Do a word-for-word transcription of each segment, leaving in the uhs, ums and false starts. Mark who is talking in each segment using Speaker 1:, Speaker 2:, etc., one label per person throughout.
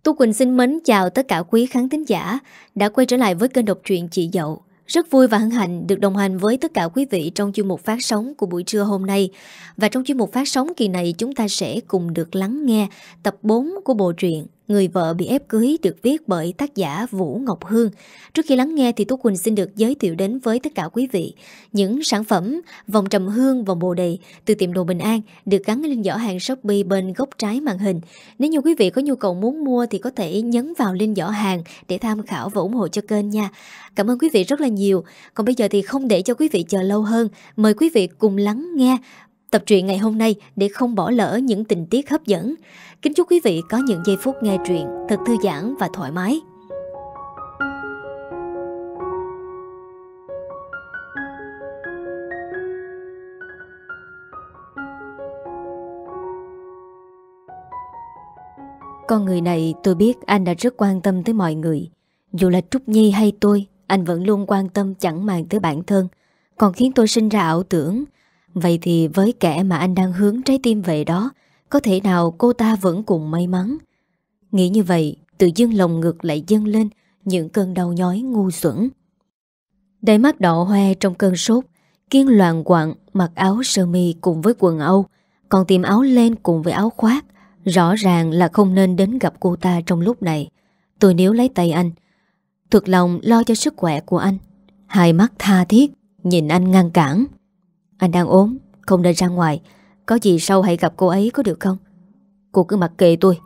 Speaker 1: Tú Quỳnh xin mến chào tất cả quý khán thính giả đã quay trở lại với kênh đọc truyện Chị Dậu. Rất vui và hân hạnh được đồng hành với tất cả quý vị trong chuyên mục phát sóng của buổi trưa hôm nay. Và trong chuyên mục phát sóng kỳ này chúng ta sẽ cùng được lắng nghe tập bốn của bộ truyện Người vợ bị ép cưới được viết bởi tác giả Vũ Ngọc Hương. Trước khi lắng nghe thì Tú Quỳnh xin được giới thiệu đến với tất cả quý vị những sản phẩm vòng trầm hương, vòng bồ đề từ tiệm đồ Bình An được gắn lên giỏ hàng Shopee bên góc trái màn hình. Nếu như quý vị có nhu cầu muốn mua thì có thể nhấn vào link giỏ hàng để tham khảo và ủng hộ cho kênh nha. Cảm ơn quý vị rất là nhiều. Còn bây giờ thì không để cho quý vị chờ lâu hơn, mời quý vị cùng lắng nghe tập truyện ngày hôm nay để không bỏ lỡ những tình tiết hấp dẫn. Kính chúc quý vị có những giây phút nghe truyện thật thư giãn và thoải mái. Con người này tôi biết anh đã rất quan tâm tới mọi người. Dù là Trúc Nhi hay tôi, anh vẫn luôn quan tâm chẳng màng tới bản thân, còn khiến tôi sinh ra ảo tưởng. Vậy thì với kẻ mà anh đang hướng trái tim về đó, có thể nào cô ta vẫn cùng may mắn? Nghĩ như vậy, tự dưng lòng ngực lại dâng lên những cơn đau nhói ngu xuẩn. Đôi mắt đỏ hoe trong cơn sốt, Kiên loạng quạng mặc áo sơ mi cùng với quần Âu, còn tìm áo len cùng với áo khoác. Rõ ràng là không nên đến gặp cô ta trong lúc này. Tôi níu lấy tay anh, thực lòng lo cho sức khỏe của anh. Hai mắt tha thiết nhìn anh ngăn cản. Anh đang ốm, không nên ra ngoài. Có gì sau hãy gặp cô ấy có được không? Cô cứ mặc kệ tôi.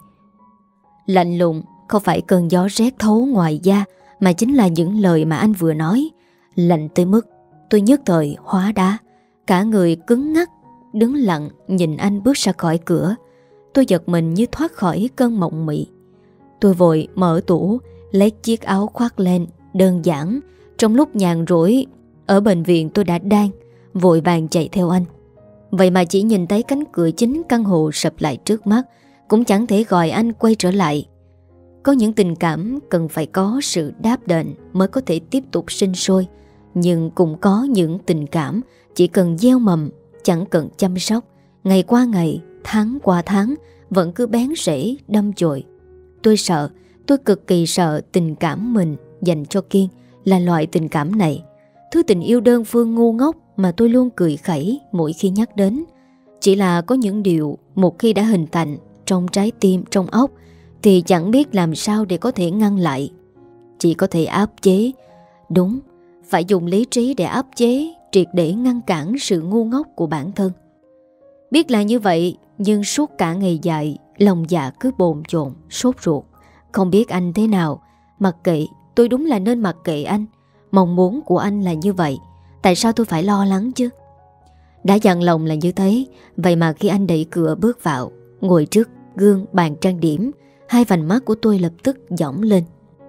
Speaker 1: Lạnh lùng không phải cơn gió rét thấu ngoài da, mà chính là những lời mà anh vừa nói. Lạnh tới mức tôi nhất thời hóa đá, cả người cứng ngắc, đứng lặng nhìn anh bước ra khỏi cửa. Tôi giật mình như thoát khỏi cơn mộng mị. Tôi vội mở tủ, lấy chiếc áo khoác lên đơn giản. Trong lúc nhàn rỗi ở bệnh viện tôi đã đang vội vàng chạy theo anh. Vậy mà chỉ nhìn thấy cánh cửa chính căn hộ sập lại trước mắt, cũng chẳng thể gọi anh quay trở lại. Có những tình cảm cần phải có sự đáp đền mới có thể tiếp tục sinh sôi. Nhưng cũng có những tình cảm chỉ cần gieo mầm, chẳng cần chăm sóc. Ngày qua ngày, tháng qua tháng vẫn cứ bén rễ đâm chồi. Tôi sợ, tôi cực kỳ sợ tình cảm mình dành cho Kiên là loại tình cảm này. Thứ tình yêu đơn phương ngu ngốc mà tôi luôn cười khẩy mỗi khi nhắc đến. Chỉ là có những điều một khi đã hình thành trong trái tim, trong óc thì chẳng biết làm sao để có thể ngăn lại. Chỉ có thể áp chế. Đúng, phải dùng lý trí để áp chế, triệt để ngăn cản sự ngu ngốc của bản thân. Biết là như vậy, nhưng suốt cả ngày dài, lòng dạ cứ bồn chồn, sốt ruột. Không biết anh thế nào. Mặc kệ, tôi đúng là nên mặc kệ anh. Mong muốn của anh là như vậy, tại sao tôi phải lo lắng chứ? Đã dặn lòng là như thế. Vậy mà khi anh đẩy cửa bước vào, ngồi trước gương bàn trang điểm, hai vành mắt của tôi lập tức dõng lên.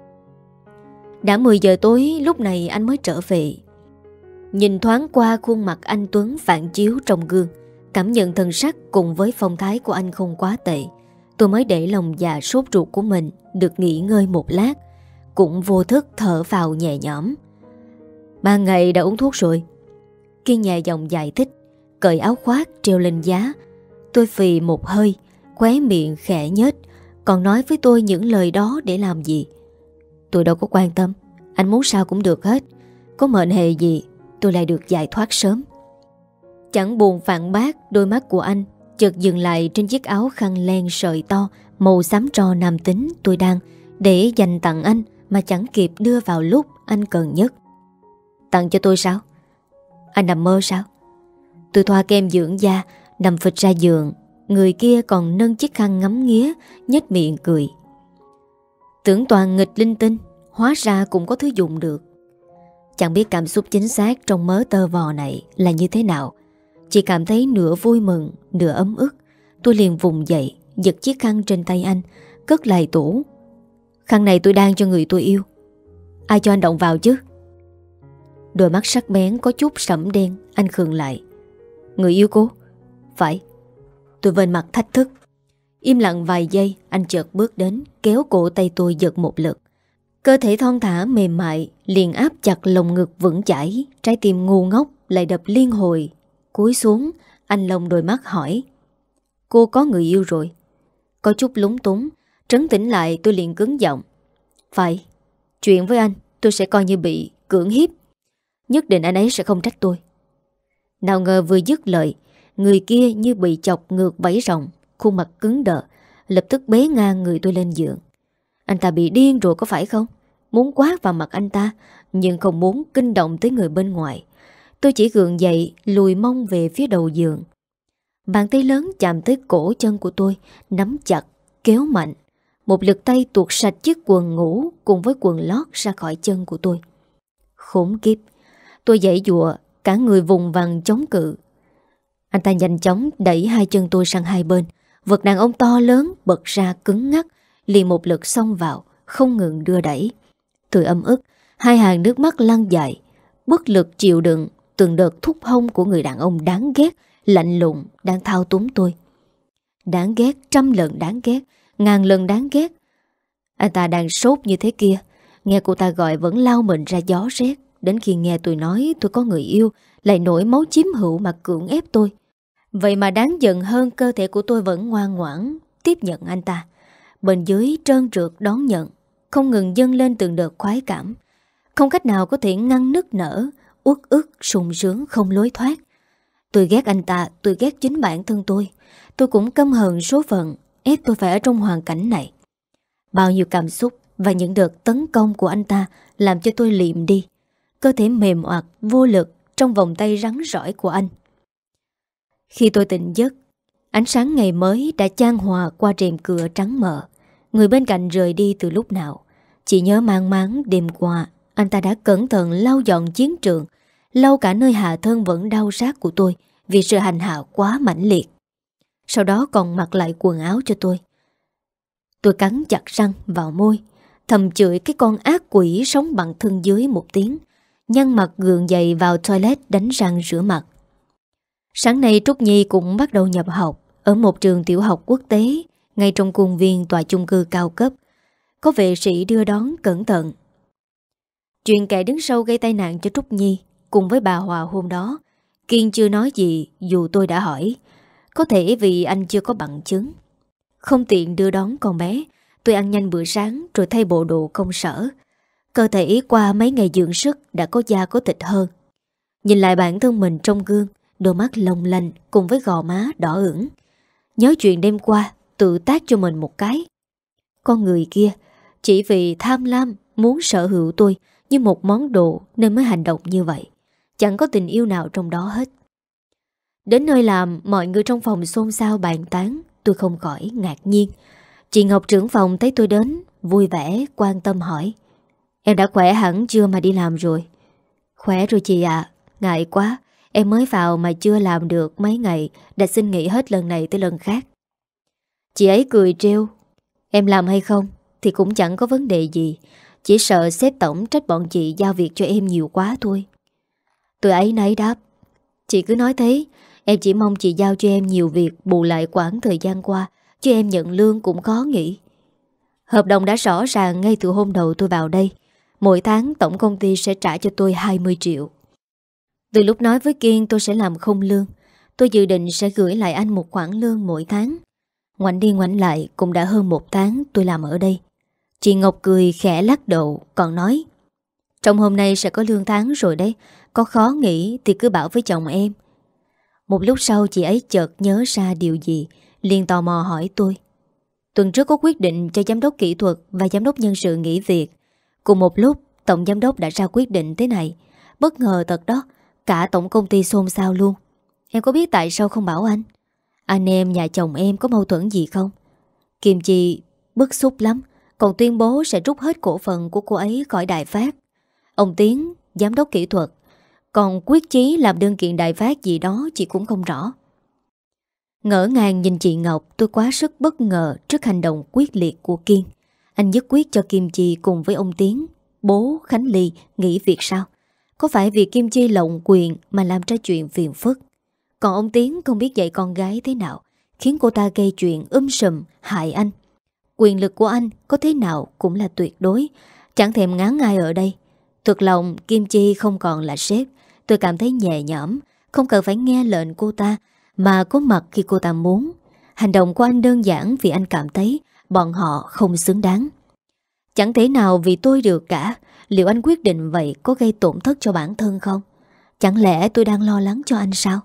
Speaker 1: Đã mười giờ tối lúc này anh mới trở về. Nhìn thoáng qua khuôn mặt anh tuấn phản chiếu trong gương, cảm nhận thần sắc cùng với phong thái của anh không quá tệ, tôi mới để lòng dạ sốt ruột của mình được nghỉ ngơi một lát, cũng vô thức thở vào nhẹ nhõm. Ban ngày đã uống thuốc rồi. Kiên nhẹ giọng giải thích, cởi áo khoác treo lên giá. Tôi phì một hơi, khóe miệng khẽ nhếch. Còn nói với tôi những lời đó để làm gì? Tôi đâu có quan tâm. Anh muốn sao cũng được hết. Có mệnh hệ gì tôi lại được giải thoát sớm. Chẳng buồn phản bác, đôi mắt của anh chợt dừng lại trên chiếc áo khăn len sợi to màu xám tro nam tính tôi đang để dành tặng anh mà chẳng kịp đưa vào lúc anh cần nhất. Tặng cho tôi sao? Anh nằm mơ sao? Tôi thoa kem dưỡng da, nằm phịch ra giường. Người kia còn nâng chiếc khăn ngắm nghía, nhếch miệng cười. Tưởng toàn nghịch linh tinh, hóa ra cũng có thứ dùng được. Chẳng biết cảm xúc chính xác trong mớ tơ vò này là như thế nào. Chỉ cảm thấy nửa vui mừng, nửa ấm ức. Tôi liền vùng dậy, giật chiếc khăn trên tay anh, cất lại tủ. Khăn này tôi đang cho người tôi yêu. Ai cho anh động vào chứ? Đôi mắt sắc bén có chút sẫm đen. Anh khựng lại. Người yêu cô? Phải. Tôi vênh mặt thách thức. Im lặng vài giây, anh chợt bước đến, kéo cổ tay tôi giật một lực. Cơ thể thon thả mềm mại liền áp chặt lồng ngực vững chãi. Trái tim ngu ngốc lại đập liên hồi. Cúi xuống, anh lồng đôi mắt hỏi. Cô có người yêu rồi? Có chút lúng túng, Trấn tĩnh lại tôi liền cứng giọng. Phải, chuyện với anh tôi sẽ coi như bị cưỡng hiếp. Nhất định anh ấy sẽ không trách tôi. Nào ngờ vừa dứt lời, người kia như bị chọc ngược vẫy rồng, khuôn mặt cứng đờ, lập tức bế ngang người tôi lên giường. Anh ta bị điên rồi có phải không? Muốn quát vào mặt anh ta, nhưng không muốn kinh động tới người bên ngoài. Tôi chỉ gượng dậy, lùi mông về phía đầu giường. Bàn tay lớn chạm tới cổ chân của tôi, nắm chặt, kéo mạnh. Một lực tay tuột sạch chiếc quần ngủ cùng với quần lót ra khỏi chân của tôi. Khốn kiếp! Tôi giãy giụa, cả người vùng vằng chống cự. Anh ta nhanh chóng đẩy hai chân tôi sang hai bên. Vật đàn ông to lớn bật ra cứng ngắc, liền một lực xông vào, không ngừng đưa đẩy. Tôi ấm ức, hai hàng nước mắt lăn dài, bất lực chịu đựng từng đợt thúc hông của người đàn ông đáng ghét, lạnh lùng đang thao túng tôi. Đáng ghét, trăm lần đáng ghét, ngàn lần đáng ghét. Anh ta đang sốt như thế kia, nghe cô ta gọi vẫn lao mình ra gió rét. Đến khi nghe tôi nói tôi có người yêu, lại nổi máu chiếm hữu mà cưỡng ép tôi. Vậy mà đáng giận hơn, cơ thể của tôi vẫn ngoan ngoãn tiếp nhận anh ta. Bên dưới trơn trượt đón nhận, không ngừng dâng lên từng đợt khoái cảm. Không cách nào có thể ngăn nức nở, uất ức, sung sướng không lối thoát. Tôi ghét anh ta, tôi ghét chính bản thân tôi. Tôi cũng căm hờn số phận ép tôi phải ở trong hoàn cảnh này. Bao nhiêu cảm xúc và những đợt tấn công của anh ta làm cho tôi liệm đi. Cơ thể mềm oặt, vô lực trong vòng tay rắn rỏi của anh. Khi tôi tỉnh giấc, ánh sáng ngày mới đã chan hòa qua rèm cửa trắng mờ. Người bên cạnh rời đi từ lúc nào. Chỉ nhớ mang máng đêm qua anh ta đã cẩn thận lau dọn chiến trường, lau cả nơi hạ thân vẫn đau rát của tôi vì sự hành hạ quá mãnh liệt. Sau đó còn mặc lại quần áo cho tôi. Tôi cắn chặt răng vào môi, thầm chửi cái con ác quỷ sống bằng thân dưới một tiếng, nhăn mặt gượng dậy vào toilet đánh răng rửa mặt. Sáng nay Trúc Nhi cũng bắt đầu nhập học ở một trường tiểu học quốc tế ngay trong khuôn viên tòa chung cư cao cấp. Có vệ sĩ đưa đón cẩn thận. Chuyện kẻ đứng sau gây tai nạn cho Trúc Nhi cùng với bà Hòa hôm đó, Kiên chưa nói gì dù tôi đã hỏi. Có thể vì anh chưa có bằng chứng. Không tiện đưa đón con bé, tôi ăn nhanh bữa sáng rồi thay bộ đồ công sở. Cơ thể qua mấy ngày dưỡng sức đã có da có thịt hơn. Nhìn lại bản thân mình trong gương, đôi mắt long lanh cùng với gò má đỏ ửng. Nhớ chuyện đêm qua, tự tác cho mình một cái. Con người kia chỉ vì tham lam muốn sở hữu tôi như một món đồ nên mới hành động như vậy. Chẳng có tình yêu nào trong đó hết. Đến nơi làm, mọi người trong phòng xôn xao bàn tán. Tôi không khỏi ngạc nhiên. Chị Ngọc trưởng phòng thấy tôi đến, vui vẻ, quan tâm hỏi: Em đã khỏe hẳn chưa mà đi làm rồi? Khỏe rồi chị ạ. Ngại quá, em mới vào mà chưa làm được mấy ngày, đã xin nghỉ hết lần này tới lần khác. Chị ấy cười trêu: Em làm hay không thì cũng chẳng có vấn đề gì, chỉ sợ sếp tổng trách bọn chị giao việc cho em nhiều quá thôi. Tôi ấy nấy đáp: Chị cứ nói thế, em chỉ mong chị giao cho em nhiều việc bù lại quãng thời gian qua, chứ em nhận lương cũng khó nghĩ. Hợp đồng đã rõ ràng ngay từ hôm đầu tôi vào đây. Mỗi tháng tổng công ty sẽ trả cho tôi hai mươi triệu. Từ lúc nói với Kiên tôi sẽ làm không lương, tôi dự định sẽ gửi lại anh một khoản lương mỗi tháng. Ngoảnh đi ngoảnh lại cũng đã hơn một tháng tôi làm ở đây. Chị Ngọc cười khẽ lắc đầu, còn nói: Trong hôm nay sẽ có lương tháng rồi đấy, có khó nghĩ thì cứ bảo với chồng em. Một lúc sau chị ấy chợt nhớ ra điều gì, liền tò mò hỏi tôi: Tuần trước có quyết định cho giám đốc kỹ thuật và giám đốc nhân sự nghỉ việc. Cùng một lúc tổng giám đốc đã ra quyết định thế này. Bất ngờ thật đó, cả tổng công ty xôn xao luôn. Em có biết tại sao không bảo anh? Anh em nhà chồng em có mâu thuẫn gì không? Kim Chi bức xúc lắm, còn tuyên bố sẽ rút hết cổ phần của cô ấy khỏi Đại Phát. Ông Tiến, giám đốc kỹ thuật, còn quyết chí làm đơn kiện Đại Phát gì đó chị cũng không rõ. Ngỡ ngàng nhìn chị Ngọc, tôi quá sức bất ngờ trước hành động quyết liệt của Kiên. Anh nhất quyết cho Kim Chi cùng với ông Tiến, bố Khánh Ly, nghỉ việc sao? Có phải vì Kim Chi lộng quyền mà làm ra chuyện phiền phức? Còn ông Tiến không biết dạy con gái thế nào, khiến cô ta gây chuyện um sùm hại anh. Quyền lực của anh có thế nào cũng là tuyệt đối, chẳng thèm ngán ai ở đây. Thực lòng Kim Chi không còn là sếp. Tôi cảm thấy nhẹ nhõm, không cần phải nghe lệnh cô ta, mà có mặt khi cô ta muốn. Hành động của anh đơn giản vì anh cảm thấy Bọn họ không xứng đáng. Chẳng thể nào vì tôi được cả. Liệu anh quyết định vậy có gây tổn thất cho bản thân không? Chẳng lẽ tôi đang lo lắng cho anh sao?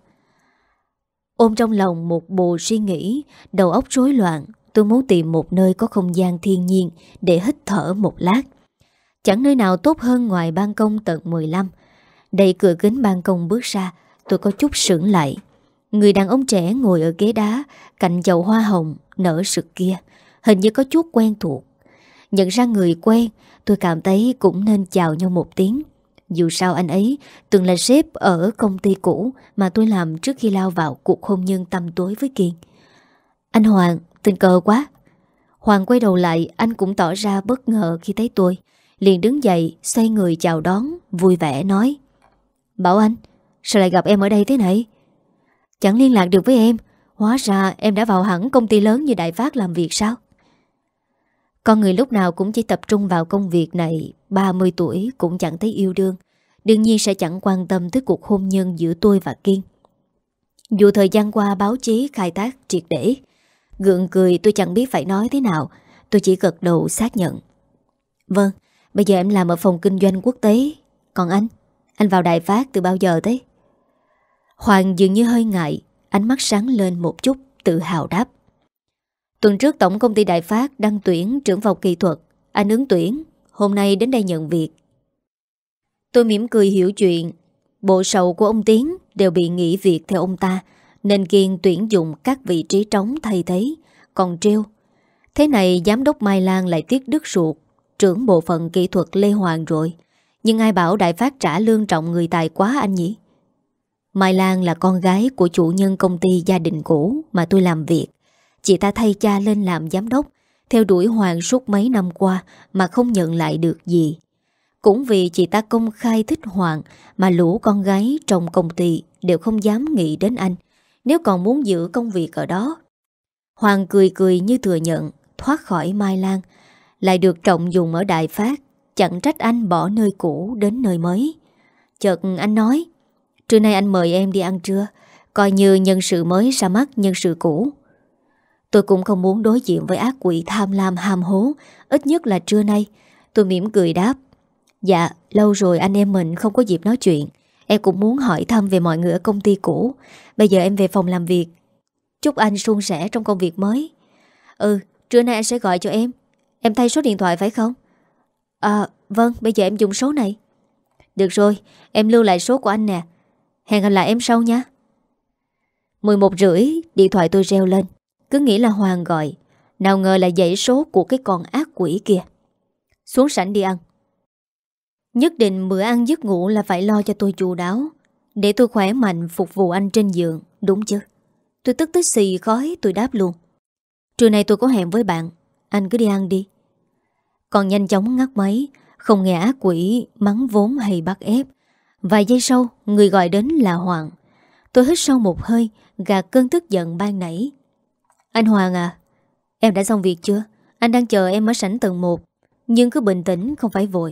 Speaker 1: Ôm trong lòng một bồ suy nghĩ, đầu óc rối loạn, tôi muốn tìm một nơi có không gian thiên nhiên để hít thở một lát. Chẳng nơi nào tốt hơn ngoài ban công tầng mười lăm. Đẩy cửa kính ban công bước ra, tôi có chút sững lại. Người đàn ông trẻ ngồi ở ghế đá cạnh chậu hoa hồng nở sực kia, hình như có chút quen thuộc. Nhận ra người quen, tôi cảm thấy cũng nên chào nhau một tiếng. Dù sao anh ấy từng là sếp ở công ty cũ mà tôi làm trước khi lao vào cuộc hôn nhân tăm tối với Kiên. Anh Hoàng, tình cờ quá. Hoàng quay đầu lại, anh cũng tỏ ra bất ngờ khi thấy tôi. Liền đứng dậy, xoay người chào đón, vui vẻ nói: Bảo Anh, sao lại gặp em ở đây thế này? Chẳng liên lạc được với em. Hóa ra em đã vào hẳn công ty lớn như Đại Phát làm việc sao? Con người lúc nào cũng chỉ tập trung vào công việc này, ba mươi tuổi cũng chẳng thấy yêu đương, đương nhiên sẽ chẳng quan tâm tới cuộc hôn nhân giữa tôi và Kiên. Dù thời gian qua báo chí khai thác triệt để, gượng cười tôi chẳng biết phải nói thế nào. Tôi chỉ gật đầu xác nhận. Vâng, bây giờ em làm ở phòng kinh doanh quốc tế. Còn anh, anh vào Đại Phát từ bao giờ thế? Hoàng dường như hơi ngại, ánh mắt sáng lên một chút, tự hào đáp: Tuần trước tổng công ty Đại Phát đăng tuyển trưởng phòng kỹ thuật, anh ứng tuyển, hôm nay đến đây nhận việc. Tôi mỉm cười hiểu chuyện. Bộ sậu của ông Tiến đều bị nghỉ việc theo ông ta, nên Kiên tuyển dụng các vị trí trống thay thế. Còn Trêu, thế này giám đốc Mai Lan lại tiếc đứt ruột trưởng bộ phận kỹ thuật Lê Hoàng rồi. Nhưng ai bảo Đại Phát trả lương trọng người tài quá anh nhỉ? Mai Lan là con gái của chủ nhân công ty gia đình cũ mà tôi làm việc. Chị ta thay cha lên làm giám đốc, theo đuổi Hoàng suốt mấy năm qua mà không nhận lại được gì. Cũng vì chị ta công khai thích Hoàng mà lũ con gái trong công ty đều không dám nghĩ đến anh, nếu còn muốn giữ công việc ở đó. Hoàng cười cười như thừa nhận, thoát khỏi Mai Lan, lại được trọng dụng ở Đại Phát, chẳng trách anh bỏ nơi cũ đến nơi mới. Chợt anh nói: Trưa nay anh mời em đi ăn trưa, coi như nhân sự mới ra mắt nhân sự cũ. Tôi cũng không muốn đối diện với ác quỷ tham lam ham hố, ít nhất là trưa nay. Tôi mỉm cười đáp: Dạ, lâu rồi anh em mình không có dịp nói chuyện. Em cũng muốn hỏi thăm về mọi người ở công ty cũ. Bây giờ em về phòng làm việc. Chúc anh suôn sẻ trong công việc mới. Ừ, trưa nay anh sẽ gọi cho em. Em thay số điện thoại phải không? À, vâng, bây giờ em dùng số này. Được rồi, em lưu lại số của anh nè. Hẹn gặp lại em sau nha. mười một rưỡi, điện thoại tôi reo lên. Cứ nghĩ là Hoàng gọi, nào ngờ là dãy số của cái con ác quỷ kia. Xuống sảnh đi ăn. Nhất định bữa ăn giấc ngủ là phải lo cho tôi chu đáo, để tôi khỏe mạnh phục vụ anh trên giường, đúng chứ? Tôi tức tới xì khói, tôi đáp luôn: Trưa nay tôi có hẹn với bạn, anh cứ đi ăn đi. Còn nhanh chóng ngắt máy, không nghe ác quỷ mắng vốn hay bắt ép. Vài giây sau, người gọi đến là Hoàng. Tôi hít sâu một hơi, gạt cơn tức giận ban nãy. Anh Hoàng à, em đã xong việc chưa? Anh đang chờ em ở sảnh tầng một, nhưng cứ bình tĩnh, không phải vội.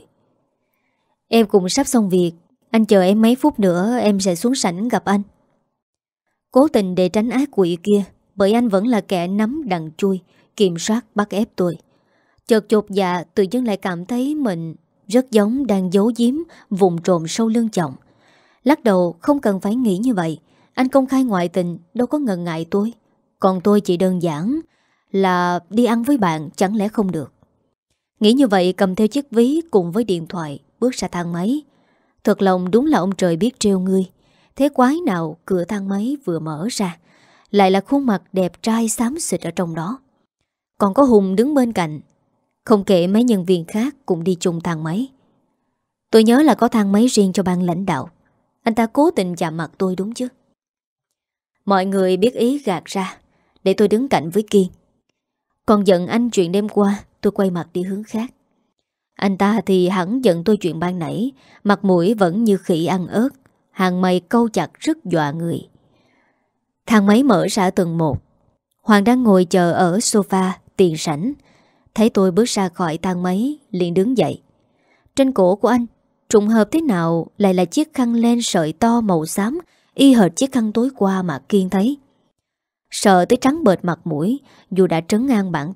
Speaker 1: Em cũng sắp xong việc, anh chờ em mấy phút nữa em sẽ xuống sảnh gặp anh. Cố tình để tránh ác quỷ kia, bởi anh vẫn là kẻ nắm đằng chui, kiểm soát bắt ép tôi. Chợt chột dạ, tự dưng lại cảm thấy mình rất giống đang giấu giếm vùng trộm sâu lưng chồng. Lắc đầu, không cần phải nghĩ như vậy. Anh công khai ngoại tình, đâu có ngần ngại tôi. Còn tôi chỉ đơn giản là đi ăn với bạn, chẳng lẽ không được. Nghĩ như vậy, cầm theo chiếc ví cùng với điện thoại, bước ra thang máy. Thật lòng đúng là ông trời biết trêu ngươi. Thế quái nào cửa thang máy vừa mở ra lại là khuôn mặt đẹp trai xám xịt ở trong đó. Còn có Hùng đứng bên cạnh. Không kể mấy nhân viên khác cũng đi chung thang máy. Tôi nhớ là có thang máy riêng cho ban lãnh đạo. Anh ta cố tình chạm mặt tôi đúng chứ? Mọi người biết ý gạt ra, để tôi đứng cạnh với Kiên. Còn giận anh chuyện đêm qua, tôi quay mặt đi hướng khác. Anh ta thì hẳn giận tôi chuyện ban nãy, mặt mũi vẫn như khỉ ăn ớt, hàng mày câu chặt rất dọa người. Thang máy mở ra tầng một. Hoàng đang ngồi chờ ở sofa tiền sảnh. Thấy tôi bước ra khỏi thang máy, liền đứng dậy. Trên cổ của anh, trùng hợp thế nào lại là chiếc khăn len sợi to màu xám, y hệt chiếc khăn tối qua mà Kiên thấy. Sợ tới trắng bệt mặt mũi, dù đã trấn an bản thân,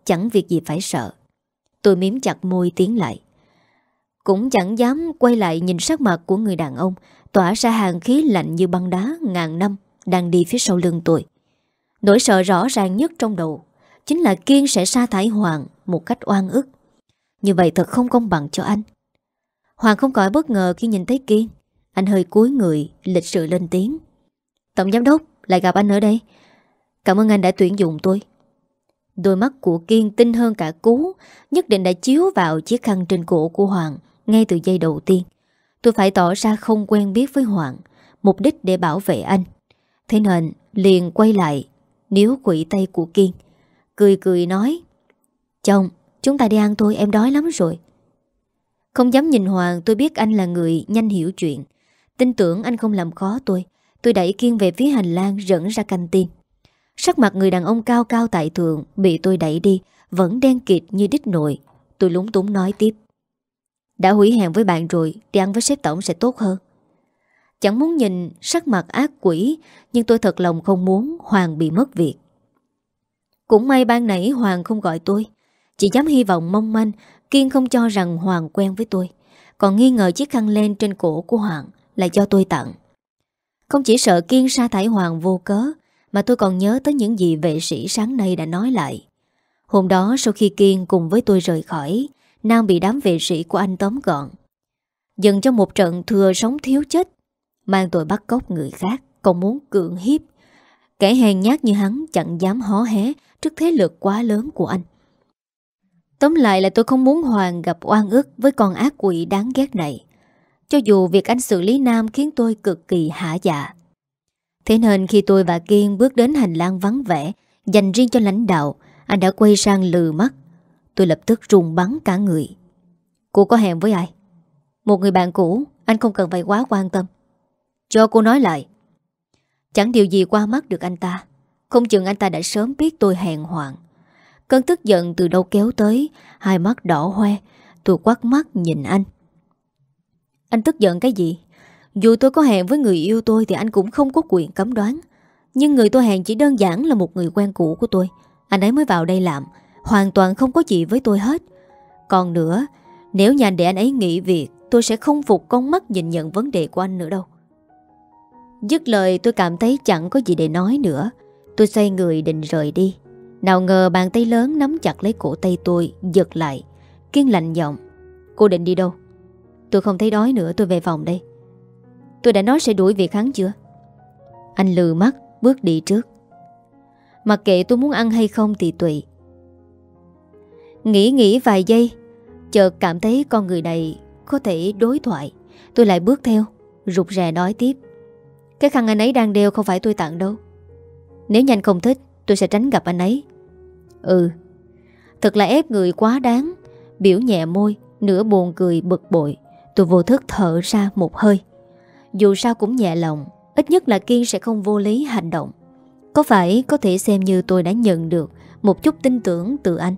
Speaker 1: chẳng việc gì phải sợ. Tôi mím chặt môi tiến lại. Cũng chẳng dám quay lại nhìn sắc mặt của người đàn ông tỏa ra hàng khí lạnh như băng đá ngàn năm đang đi phía sau lưng tôi. Nỗi sợ rõ ràng nhất trong đầu chính là Kiên sẽ sa thải Hoàng một cách oan ức. Như vậy thật không công bằng cho anh. Hoàng không khỏi bất ngờ khi nhìn thấy Kiên. Anh hơi cúi người, lịch sự lên tiếng. Tổng giám đốc, lại gặp anh ở đây. Cảm ơn anh đã tuyển dụng tôi. Đôi mắt của Kiên tinh hơn cả cú, nhất định đã chiếu vào chiếc khăn trên cổ của Hoàng ngay từ giây đầu tiên. Tôi phải tỏ ra không quen biết với Hoàng, mục đích để bảo vệ anh. Thế nên liền quay lại, níu khuỷu tay của Kiên, cười cười nói: Chồng, chúng ta đi ăn thôi, em đói lắm rồi. Không dám nhìn Hoàng, tôi biết anh là người nhanh hiểu chuyện. Tin tưởng anh không làm khó tôi. Tôi đẩy Kiên về phía hành lang dẫn ra căng tin. Sắc mặt người đàn ông cao cao tại thượng bị tôi đẩy đi vẫn đen kịt như đít nồi. Tôi lúng túng nói tiếp: Đã hủy hẹn với bạn rồi, đi ăn với sếp tổng sẽ tốt hơn. Chẳng muốn nhìn sắc mặt ác quỷ, nhưng tôi thật lòng không muốn Hoàng bị mất việc. Cũng may ban nãy Hoàng không gọi tôi. Chỉ dám hy vọng mong manh Kiên không cho rằng Hoàng quen với tôi, còn nghi ngờ chiếc khăn len trên cổ của Hoàng là do tôi tặng. Không chỉ sợ Kiên sa thải Hoàng vô cớ, mà tôi còn nhớ tới những gì vệ sĩ sáng nay đã nói lại. Hôm đó sau khi Kiên cùng với tôi rời khỏi, Nam bị đám vệ sĩ của anh tóm gọn, dần cho một trận thừa sống thiếu chết, mang tội bắt cóc người khác, còn muốn cưỡng hiếp. Kẻ hèn nhát như hắn chẳng dám hó hé trước thế lực quá lớn của anh. Tóm lại là tôi không muốn Hoàng gặp oan ức với con ác quỷ đáng ghét này, cho dù việc anh xử lý Nam khiến tôi cực kỳ hả dạ. Thế nên khi tôi và Kiên bước đến hành lang vắng vẻ dành riêng cho lãnh đạo, anh đã quay sang lừ mắt. Tôi lập tức run bắn cả người. Cô có hẹn với ai? Một người bạn cũ, anh không cần phải quá quan tâm. Cho cô nói lại. Chẳng điều gì qua mắt được anh ta. Không chừng anh ta đã sớm biết tôi hẹn hoạn. Cơn tức giận từ đâu kéo tới, hai mắt đỏ hoe. Tôi quắt mắt nhìn anh. Anh tức giận cái gì? Dù tôi có hẹn với người yêu tôi thì anh cũng không có quyền cấm đoán. Nhưng người tôi hẹn chỉ đơn giản là một người quen cũ của tôi. Anh ấy mới vào đây làm, hoàn toàn không có gì với tôi hết. Còn nữa, nếu nhà để anh ấy nghỉ việc, tôi sẽ không phục con mắt nhìn nhận vấn đề của anh nữa đâu. Dứt lời tôi cảm thấy chẳng có gì để nói nữa. Tôi xoay người định rời đi. Nào ngờ bàn tay lớn nắm chặt lấy cổ tay tôi, giật lại. Kiên lạnh giọng: Cô định đi đâu? Tôi không thấy đói nữa, tôi về phòng đây. Tôi đã nói sẽ đuổi việc hắn chưa? Anh lừ mắt bước đi trước. Mặc kệ tôi muốn ăn hay không thì tùy. Nghĩ nghĩ vài giây, chợt cảm thấy con người này có thể đối thoại. Tôi lại bước theo, rụt rè nói tiếp: Cái khăn anh ấy đang đeo không phải tôi tặng đâu. Nếu nhanh không thích, tôi sẽ tránh gặp anh ấy. Ừ. Thật là ép người quá đáng. Biểu nhẹ môi, nửa buồn cười bực bội. Tôi vô thức thở ra một hơi. Dù sao cũng nhẹ lòng, ít nhất là Kiên sẽ không vô lý hành động. Có phải có thể xem như tôi đã nhận được một chút tin tưởng từ anh.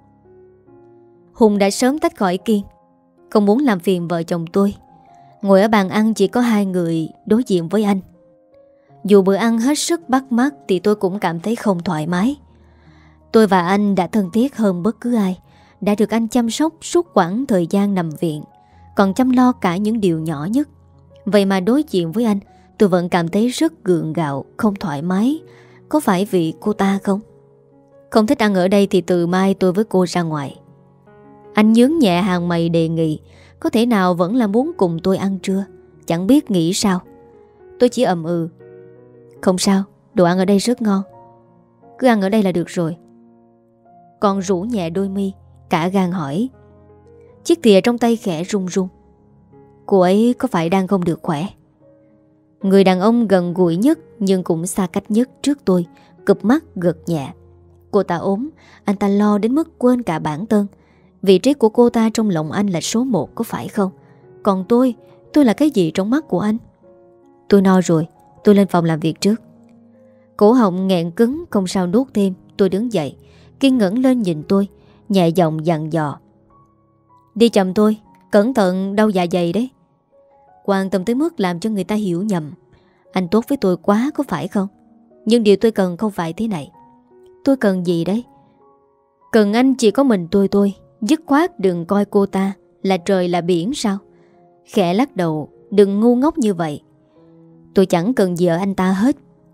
Speaker 1: Hùng đã sớm tách khỏi Kiên, không muốn làm phiền vợ chồng tôi. Ngồi ở bàn ăn chỉ có hai người đối diện với anh. Dù bữa ăn hết sức bắt mắt thì tôi cũng cảm thấy không thoải mái. Tôi và anh đã thân thiết hơn bất cứ ai, đã được anh chăm sóc suốt quãng thời gian nằm viện, còn chăm lo cả những điều nhỏ nhất. Vậy mà đối diện với anh, tôi vẫn cảm thấy rất gượng gạo, không thoải mái. Có phải vì cô ta không? Không thích ăn ở đây thì từ mai tôi với cô ra ngoài. Anh nhướng nhẹ hàng mày đề nghị: Có thể nào vẫn là muốn cùng tôi ăn trưa? Chẳng biết nghĩ sao. Tôi chỉ ậm ừ: Không sao, đồ ăn ở đây rất ngon, cứ ăn ở đây là được rồi. Còn rủ nhẹ đôi mi, cả gan hỏi. Chiếc thìa trong tay khẽ run run. Cô ấy có phải đang không được khỏe? Người đàn ông gần gũi nhất nhưng cũng xa cách nhất trước tôi cụp mắt gật nhẹ. Cô ta ốm, anh ta lo đến mức quên cả bản thân. Vị trí của cô ta trong lòng anh là số một, có phải không? Còn tôi, tôi là cái gì trong mắt của anh? Tôi no rồi, tôi lên phòng làm việc trước. Cổ họng nghẹn cứng không sao nuốt thêm. Tôi đứng dậy, Kiên ngẩng lên nhìn tôi, nhẹ giọng dặn dò: Đi chậm tôi, cẩn thận đau dạ dày đấy. Quan tâm tới mức làm cho người ta hiểu nhầm. Anh tốt với tôi quá có phải không? Nhưng điều tôi cần không phải thế này. Tôi cần gì đấy? Cần anh chỉ có mình tôi tôi, dứt khoát đừng coi cô ta là trời là biển sao? Khẽ lắc đầu, đừng ngu ngốc như vậy. Tôi chẳng cần gì ở anh ta hết.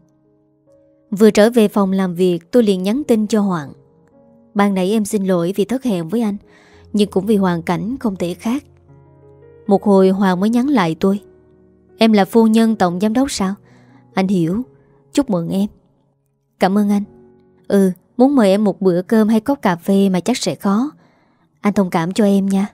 Speaker 1: Vừa trở về phòng làm việc, tôi liền nhắn tin cho Hoàng. Ban nãy em xin lỗi vì thất hẹn với anh, nhưng cũng vì hoàn cảnh không thể khác. Một hồi Hoàng mới nhắn lại tôi. Em là phu nhân tổng giám đốc sao? Anh hiểu, chúc mừng em. Cảm ơn anh. Ừ, muốn mời em một bữa cơm hay cốc cà phê mà chắc sẽ khó. Anh thông cảm cho em nha.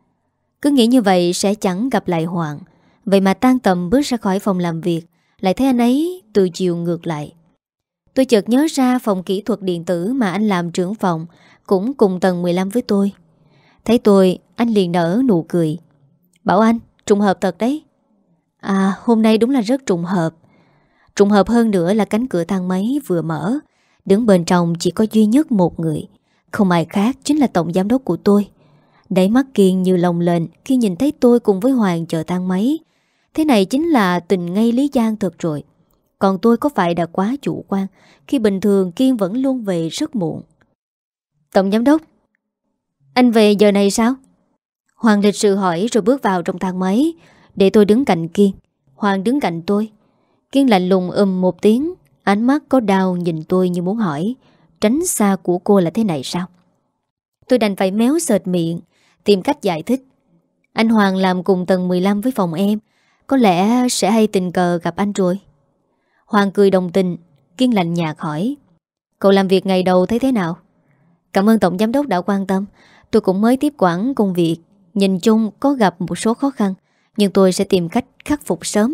Speaker 1: Cứ nghĩ như vậy sẽ chẳng gặp lại Hoàng. Vậy mà tan tầm bước ra khỏi phòng làm việc, lại thấy anh ấy từ chiều ngược lại. Tôi chợt nhớ ra phòng kỹ thuật điện tử mà anh làm trưởng phòng cũng cùng tầng mười lăm với tôi. Thấy tôi, anh liền nở nụ cười. Bảo anh, trùng hợp thật đấy. À, hôm nay đúng là rất trùng hợp. Trùng hợp hơn nữa là cánh cửa thang máy vừa mở, đứng bên trong chỉ có duy nhất một người. Không ai khác chính là tổng giám đốc của tôi. Đáy mắt Kiên như lồng lên khi nhìn thấy tôi cùng với Hoàng chờ thang máy. Thế này chính là tình ngay lý giang thật rồi. Còn tôi có phải đã quá chủ quan khi bình thường Kiên vẫn luôn về rất muộn. Tổng giám đốc, anh về giờ này sao? Hoàng lịch sự hỏi rồi bước vào trong thang máy. Để tôi đứng cạnh Kiên. Hoàng đứng cạnh tôi. Kiên lạnh lùng ừm một tiếng, ánh mắt có đau nhìn tôi như muốn hỏi tránh xa của cô là thế này sao? Tôi đành phải méo sệt miệng, tìm cách giải thích. Anh Hoàng làm cùng tầng mười lăm với phòng em, có lẽ sẽ hay tình cờ gặp anh rồi. Hoàng cười đồng tình. Kiên lạnh nhạt hỏi, cậu làm việc ngày đầu thấy thế nào? Cảm ơn tổng giám đốc đã quan tâm. Tôi cũng mới tiếp quản công việc, nhìn chung có gặp một số khó khăn, nhưng tôi sẽ tìm cách khắc phục sớm.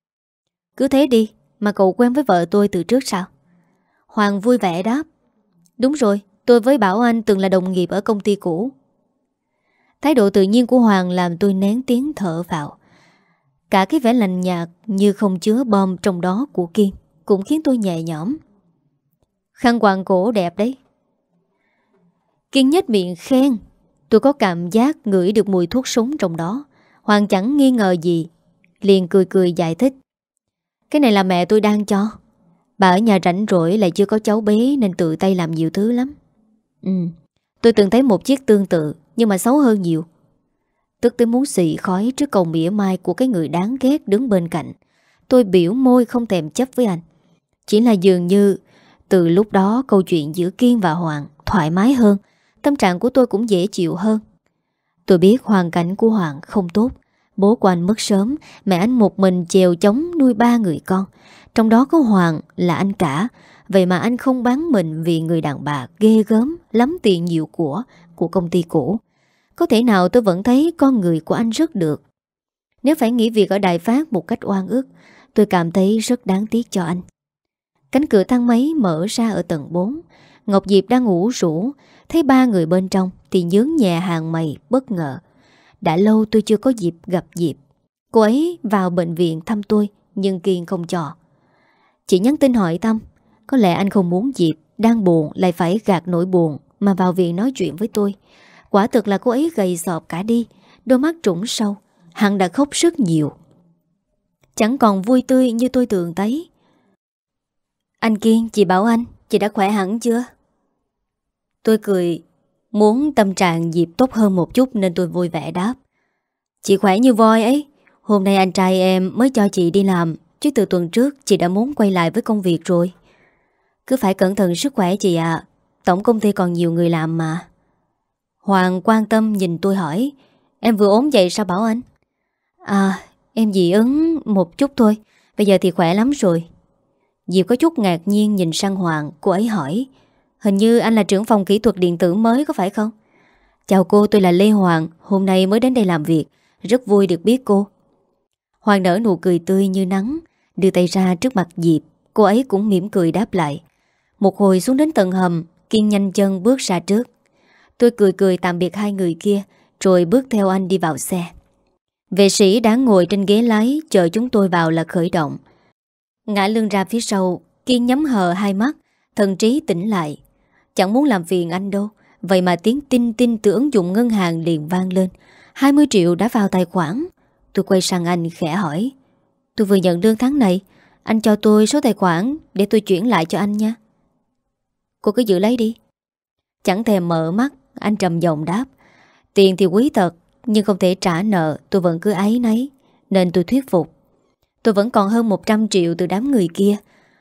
Speaker 1: Cứ thế đi, mà cậu quen với vợ tôi từ trước sao? Hoàng vui vẻ đáp, đúng rồi, tôi với Bảo Anh từng là đồng nghiệp ở công ty cũ. Thái độ tự nhiên của Hoàng làm tôi nén tiếng thở vào. Cả cái vẻ lạnh nhạt như không chứa bom trong đó của Kiên cũng khiến tôi nhẹ nhõm. Khăn quàng cổ đẹp đấy. Kiên nhếch miệng khen. Tôi có cảm giác ngửi được mùi thuốc súng trong đó. Hoàng chẳng nghi ngờ gì, liền cười cười giải thích. Cái này là mẹ tôi đang cho. Bà ở nhà rảnh rỗi lại chưa có cháu bé nên tự tay làm nhiều thứ lắm. Ừ, tôi từng thấy một chiếc tương tự nhưng mà xấu hơn nhiều. Tức tới muốn xị khói trước câu mỉa mai của cái người đáng ghét đứng bên cạnh. Tôi biểu môi không thèm chấp với anh. Chỉ là dường như từ lúc đó câu chuyện giữa Kiên và Hoàng thoải mái hơn, tâm trạng của tôi cũng dễ chịu hơn. Tôi biết hoàn cảnh của Hoàng không tốt. Bố của anh mất sớm, mẹ anh một mình chèo chống nuôi ba người con. Trong đó có Hoàng là anh cả. Vậy mà anh không bán mình vì người đàn bà ghê gớm, lắm tiền nhiều của của công ty cũ. Có thể nào tôi vẫn thấy con người của anh rất được. Nếu phải nghỉ việc ở Đài Phát một cách oan ức, tôi cảm thấy rất đáng tiếc cho anh. Cánh cửa thang máy mở ra ở tầng bốn. Ngọc Diệp đang ngủ rũ, thấy ba người bên trong thì nhướng nhẹ hàng mày bất ngờ. Đã lâu tôi chưa có dịp gặp Diệp. Cô ấy vào bệnh viện thăm tôi, nhưng Kiên không cho. Chị nhắn tin hỏi thăm. Có lẽ anh không muốn Diệp đang buồn lại phải gạt nỗi buồn mà vào viện nói chuyện với tôi. Quả thực là cô ấy gầy sọp cả đi, đôi mắt trũng sâu, hẳn đã khóc rất nhiều. Chẳng còn vui tươi như tôi tưởng thấy. Anh Kiên, chị Bảo Anh, chị đã khỏe hẳn chưa? Tôi cười, muốn tâm trạng Diệp tốt hơn một chút nên tôi vui vẻ đáp. Chị khỏe như voi ấy. Hôm nay anh trai em mới cho chị đi làm, chứ từ tuần trước chị đã muốn quay lại với công việc rồi. Cứ phải cẩn thận sức khỏe chị ạ. Tổng công ty còn nhiều người làm mà. Hoàng quan tâm nhìn tôi hỏi, em vừa ốm vậy sao Bảo Anh? À, em dị ứng một chút thôi. Bây giờ thì khỏe lắm rồi. Diệp có chút ngạc nhiên nhìn sang Hoàng. Cô ấy hỏi, hình như anh là trưởng phòng kỹ thuật điện tử mới có phải không? Chào cô, tôi là Lê Hoàng, hôm nay mới đến đây làm việc. Rất vui được biết cô. Hoàng nở nụ cười tươi như nắng, đưa tay ra trước mặt Diệp. Cô ấy cũng mỉm cười đáp lại. Một hồi xuống đến tầng hầm, Kiên nhanh chân bước ra trước. Tôi cười cười tạm biệt hai người kia, rồi bước theo anh đi vào xe. Vệ sĩ đang ngồi trên ghế lái chờ chúng tôi vào là khởi động. Ngã lưng ra phía sau, Kiên nhắm hờ hai mắt, thần trí tỉnh lại. Chẳng muốn làm phiền anh đâu. Vậy mà tiếng tinh tinh từ ứng dụng ngân hàng liền vang lên. hai mươi triệu đã vào tài khoản. Tôi quay sang anh khẽ hỏi, tôi vừa nhận lương tháng này, anh cho tôi số tài khoản để tôi chuyển lại cho anh nha. Cô cứ giữ lấy đi. Chẳng thèm mở mắt, anh trầm giọng đáp: Tiền thì quý thật, nhưng không thể trả nợ. Tôi vẫn cứ áy náy, nên tôi thuyết phục. Tôi vẫn còn hơn một trăm triệu từ đám người kia,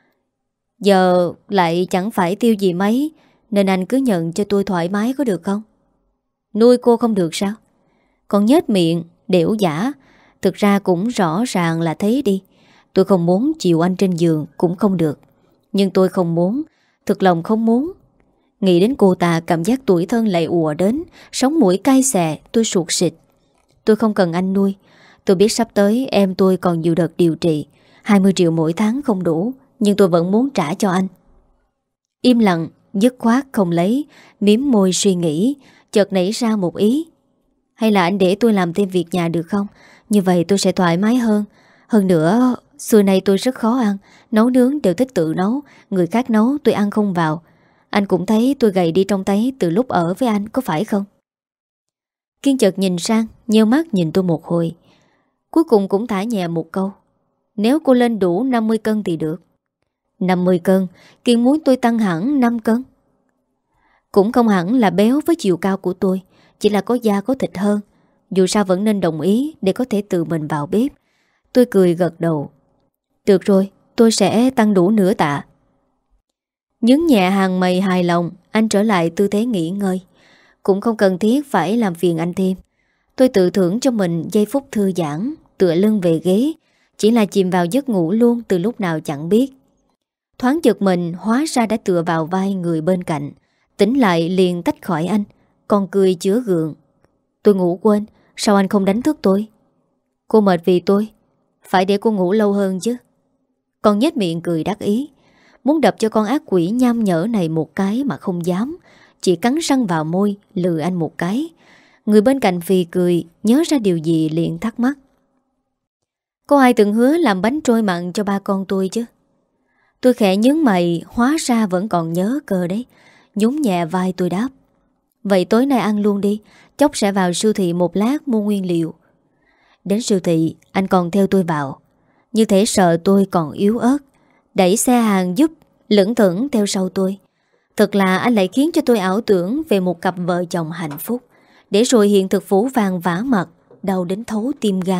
Speaker 1: giờ lại chẳng phải tiêu gì mấy, nên anh cứ nhận cho tôi thoải mái có được không? Nuôi cô không được sao? Còn nhếch miệng, đểu giả. Thực ra cũng rõ ràng là thấy đi. Tôi không muốn chịu anh trên giường cũng không được. Nhưng tôi không muốn, thực lòng không muốn. Nghĩ đến cô ta, cảm giác tủi thân lại ùa đến, sống mũi cay xè, tôi sụt sịt. Tôi không cần anh nuôi. Tôi biết sắp tới em tôi còn nhiều đợt điều trị, hai mươi triệu mỗi tháng không đủ, nhưng tôi vẫn muốn trả cho anh. Im lặng, dứt khoát không lấy, miếm môi suy nghĩ, chợt nảy ra một ý. Hay là anh để tôi làm thêm việc nhà được không? Như vậy tôi sẽ thoải mái hơn. Hơn nữa, xưa nay tôi rất khó ăn, nấu nướng đều thích tự nấu, người khác nấu tôi ăn không vào. Anh cũng thấy tôi gầy đi trông thấy từ lúc ở với anh, có phải không? Kiên chợt nhìn sang, nheo mắt nhìn tôi một hồi. Cuối cùng cũng thả nhẹ một câu: Nếu cô lên đủ năm mươi cân thì được. Năm mươi cân? Kiên muốn tôi tăng hẳn năm cân? Cũng không hẳn là béo với chiều cao của tôi, chỉ là có da có thịt hơn. Dù sao vẫn nên đồng ý để có thể tự mình vào bếp. Tôi cười gật đầu. Được rồi, tôi sẽ tăng đủ nửa tạ. Nhướng nhẹ hàng mày hài lòng, anh trở lại tư thế nghỉ ngơi. Cũng không cần thiết phải làm phiền anh thêm. Tôi tự thưởng cho mình giây phút thư giãn, tựa lưng về ghế, chỉ là chìm vào giấc ngủ luôn từ lúc nào chẳng biết. Thoáng giật mình, hóa ra đã tựa vào vai người bên cạnh. Tỉnh lại liền tách khỏi anh, còn cười chứa gượng. Tôi ngủ quên, sao anh không đánh thức tôi? Cô mệt vì tôi, phải để cô ngủ lâu hơn chứ. Con nhếch miệng cười đắc ý, muốn đập cho con ác quỷ nham nhở này một cái mà không dám, chỉ cắn răng vào môi lừa anh một cái. Người bên cạnh phì cười, nhớ ra điều gì liền thắc mắc: Có ai từng hứa làm bánh trôi mặn cho ba con tôi chứ? Tôi khẽ nhướng mày, hóa ra vẫn còn nhớ cơ đấy. Nhún nhẹ vai tôi đáp: Vậy tối nay ăn luôn đi, chốc sẽ vào siêu thị một lát mua nguyên liệu. Đến siêu thị, anh còn theo tôi vào, như thể sợ tôi còn yếu ớt, đẩy xe hàng giúp, lững thững theo sau tôi. Thật là anh lại khiến cho tôi ảo tưởng về một cặp vợ chồng hạnh phúc, để rồi hiện thực phủ vàng vả mặt, đau đến thấu tim gan.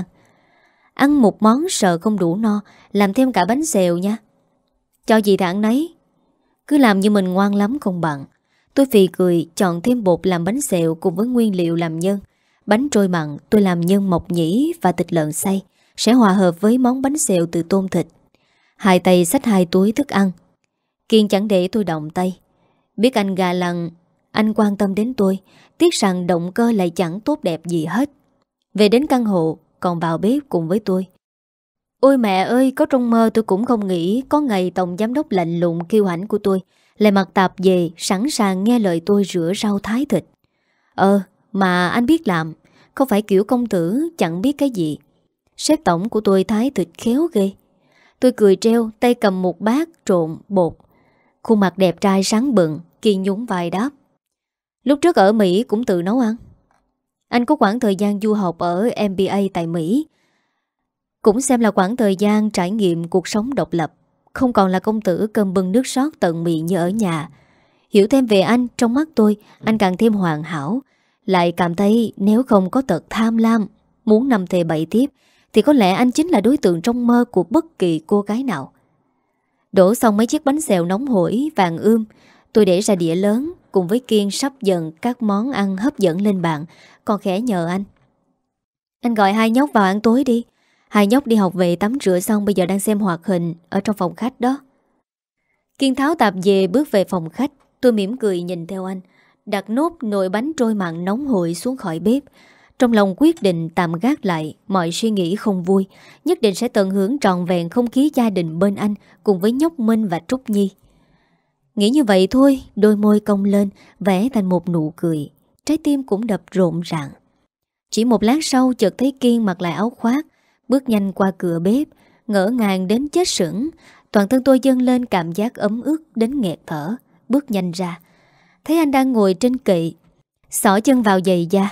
Speaker 1: Ăn một món sợ không đủ no, làm thêm cả bánh xèo nha. Cho gì thì ăn nấy, cứ làm như mình ngoan lắm không bằng. Tôi phì cười, chọn thêm bột làm bánh xèo cùng với nguyên liệu làm nhân. Bánh trôi mặn tôi làm nhân mộc nhĩ và thịt lợn xay, sẽ hòa hợp với món bánh xèo từ tôm thịt. Hai tay xách hai túi thức ăn. Kiên chẳng để tôi động tay. Biết anh gà lằng, anh quan tâm đến tôi, tiếc rằng động cơ lại chẳng tốt đẹp gì hết. Về đến căn hộ, còn vào bếp cùng với tôi. Ôi mẹ ơi, có trong mơ tôi cũng không nghĩ có ngày tổng giám đốc lạnh lùng kiêu hãnh của tôi lại mặc tạp về, sẵn sàng nghe lời tôi rửa rau thái thịt. Ờ, mà anh biết làm, không phải kiểu công tử chẳng biết cái gì. Sếp tổng của tôi thái thịt khéo ghê. Tôi cười treo, tay cầm một bát trộn bột. Khuôn mặt đẹp trai sáng bừng, Kiên nhún vai đáp: Lúc trước ở Mỹ cũng tự nấu ăn. Anh có khoảng thời gian du học ở em bê a tại Mỹ, cũng xem là khoảng thời gian trải nghiệm cuộc sống độc lập, không còn là công tử cơm bưng nước sót tận miệng như ở nhà. Hiểu thêm về anh, trong mắt tôi, anh càng thêm hoàn hảo. Lại cảm thấy nếu không có tật tham lam, muốn nằm thề bậy tiếp, thì có lẽ anh chính là đối tượng trong mơ của bất kỳ cô gái nào. Đổ xong mấy chiếc bánh xèo nóng hổi, vàng ươm, tôi để ra đĩa lớn, cùng với Kiên sắp dần các món ăn hấp dẫn lên bàn, còn khẽ nhờ anh: Anh gọi hai nhóc vào ăn tối đi. Hai nhóc đi học về tắm rửa xong bây giờ đang xem hoạt hình ở trong phòng khách đó. Kiên tháo tạp về bước về phòng khách. Tôi mỉm cười nhìn theo anh, đặt nốt nồi bánh trôi mặn nóng hổi xuống khỏi bếp. Trong lòng quyết định tạm gác lại mọi suy nghĩ không vui, nhất định sẽ tận hưởng trọn vẹn không khí gia đình bên anh cùng với nhóc Minh và Trúc Nhi. Nghĩ như vậy thôi, đôi môi cong lên, vẽ thành một nụ cười. Trái tim cũng đập rộn ràng. Chỉ một lát sau chợt thấy Kiên mặc lại áo khoác, bước nhanh qua cửa bếp, ngỡ ngàng đến chết sững. Toàn thân tôi dâng lên cảm giác ấm ức đến nghẹt thở. Bước nhanh ra, thấy anh đang ngồi trên kệ, xỏ chân vào giày da.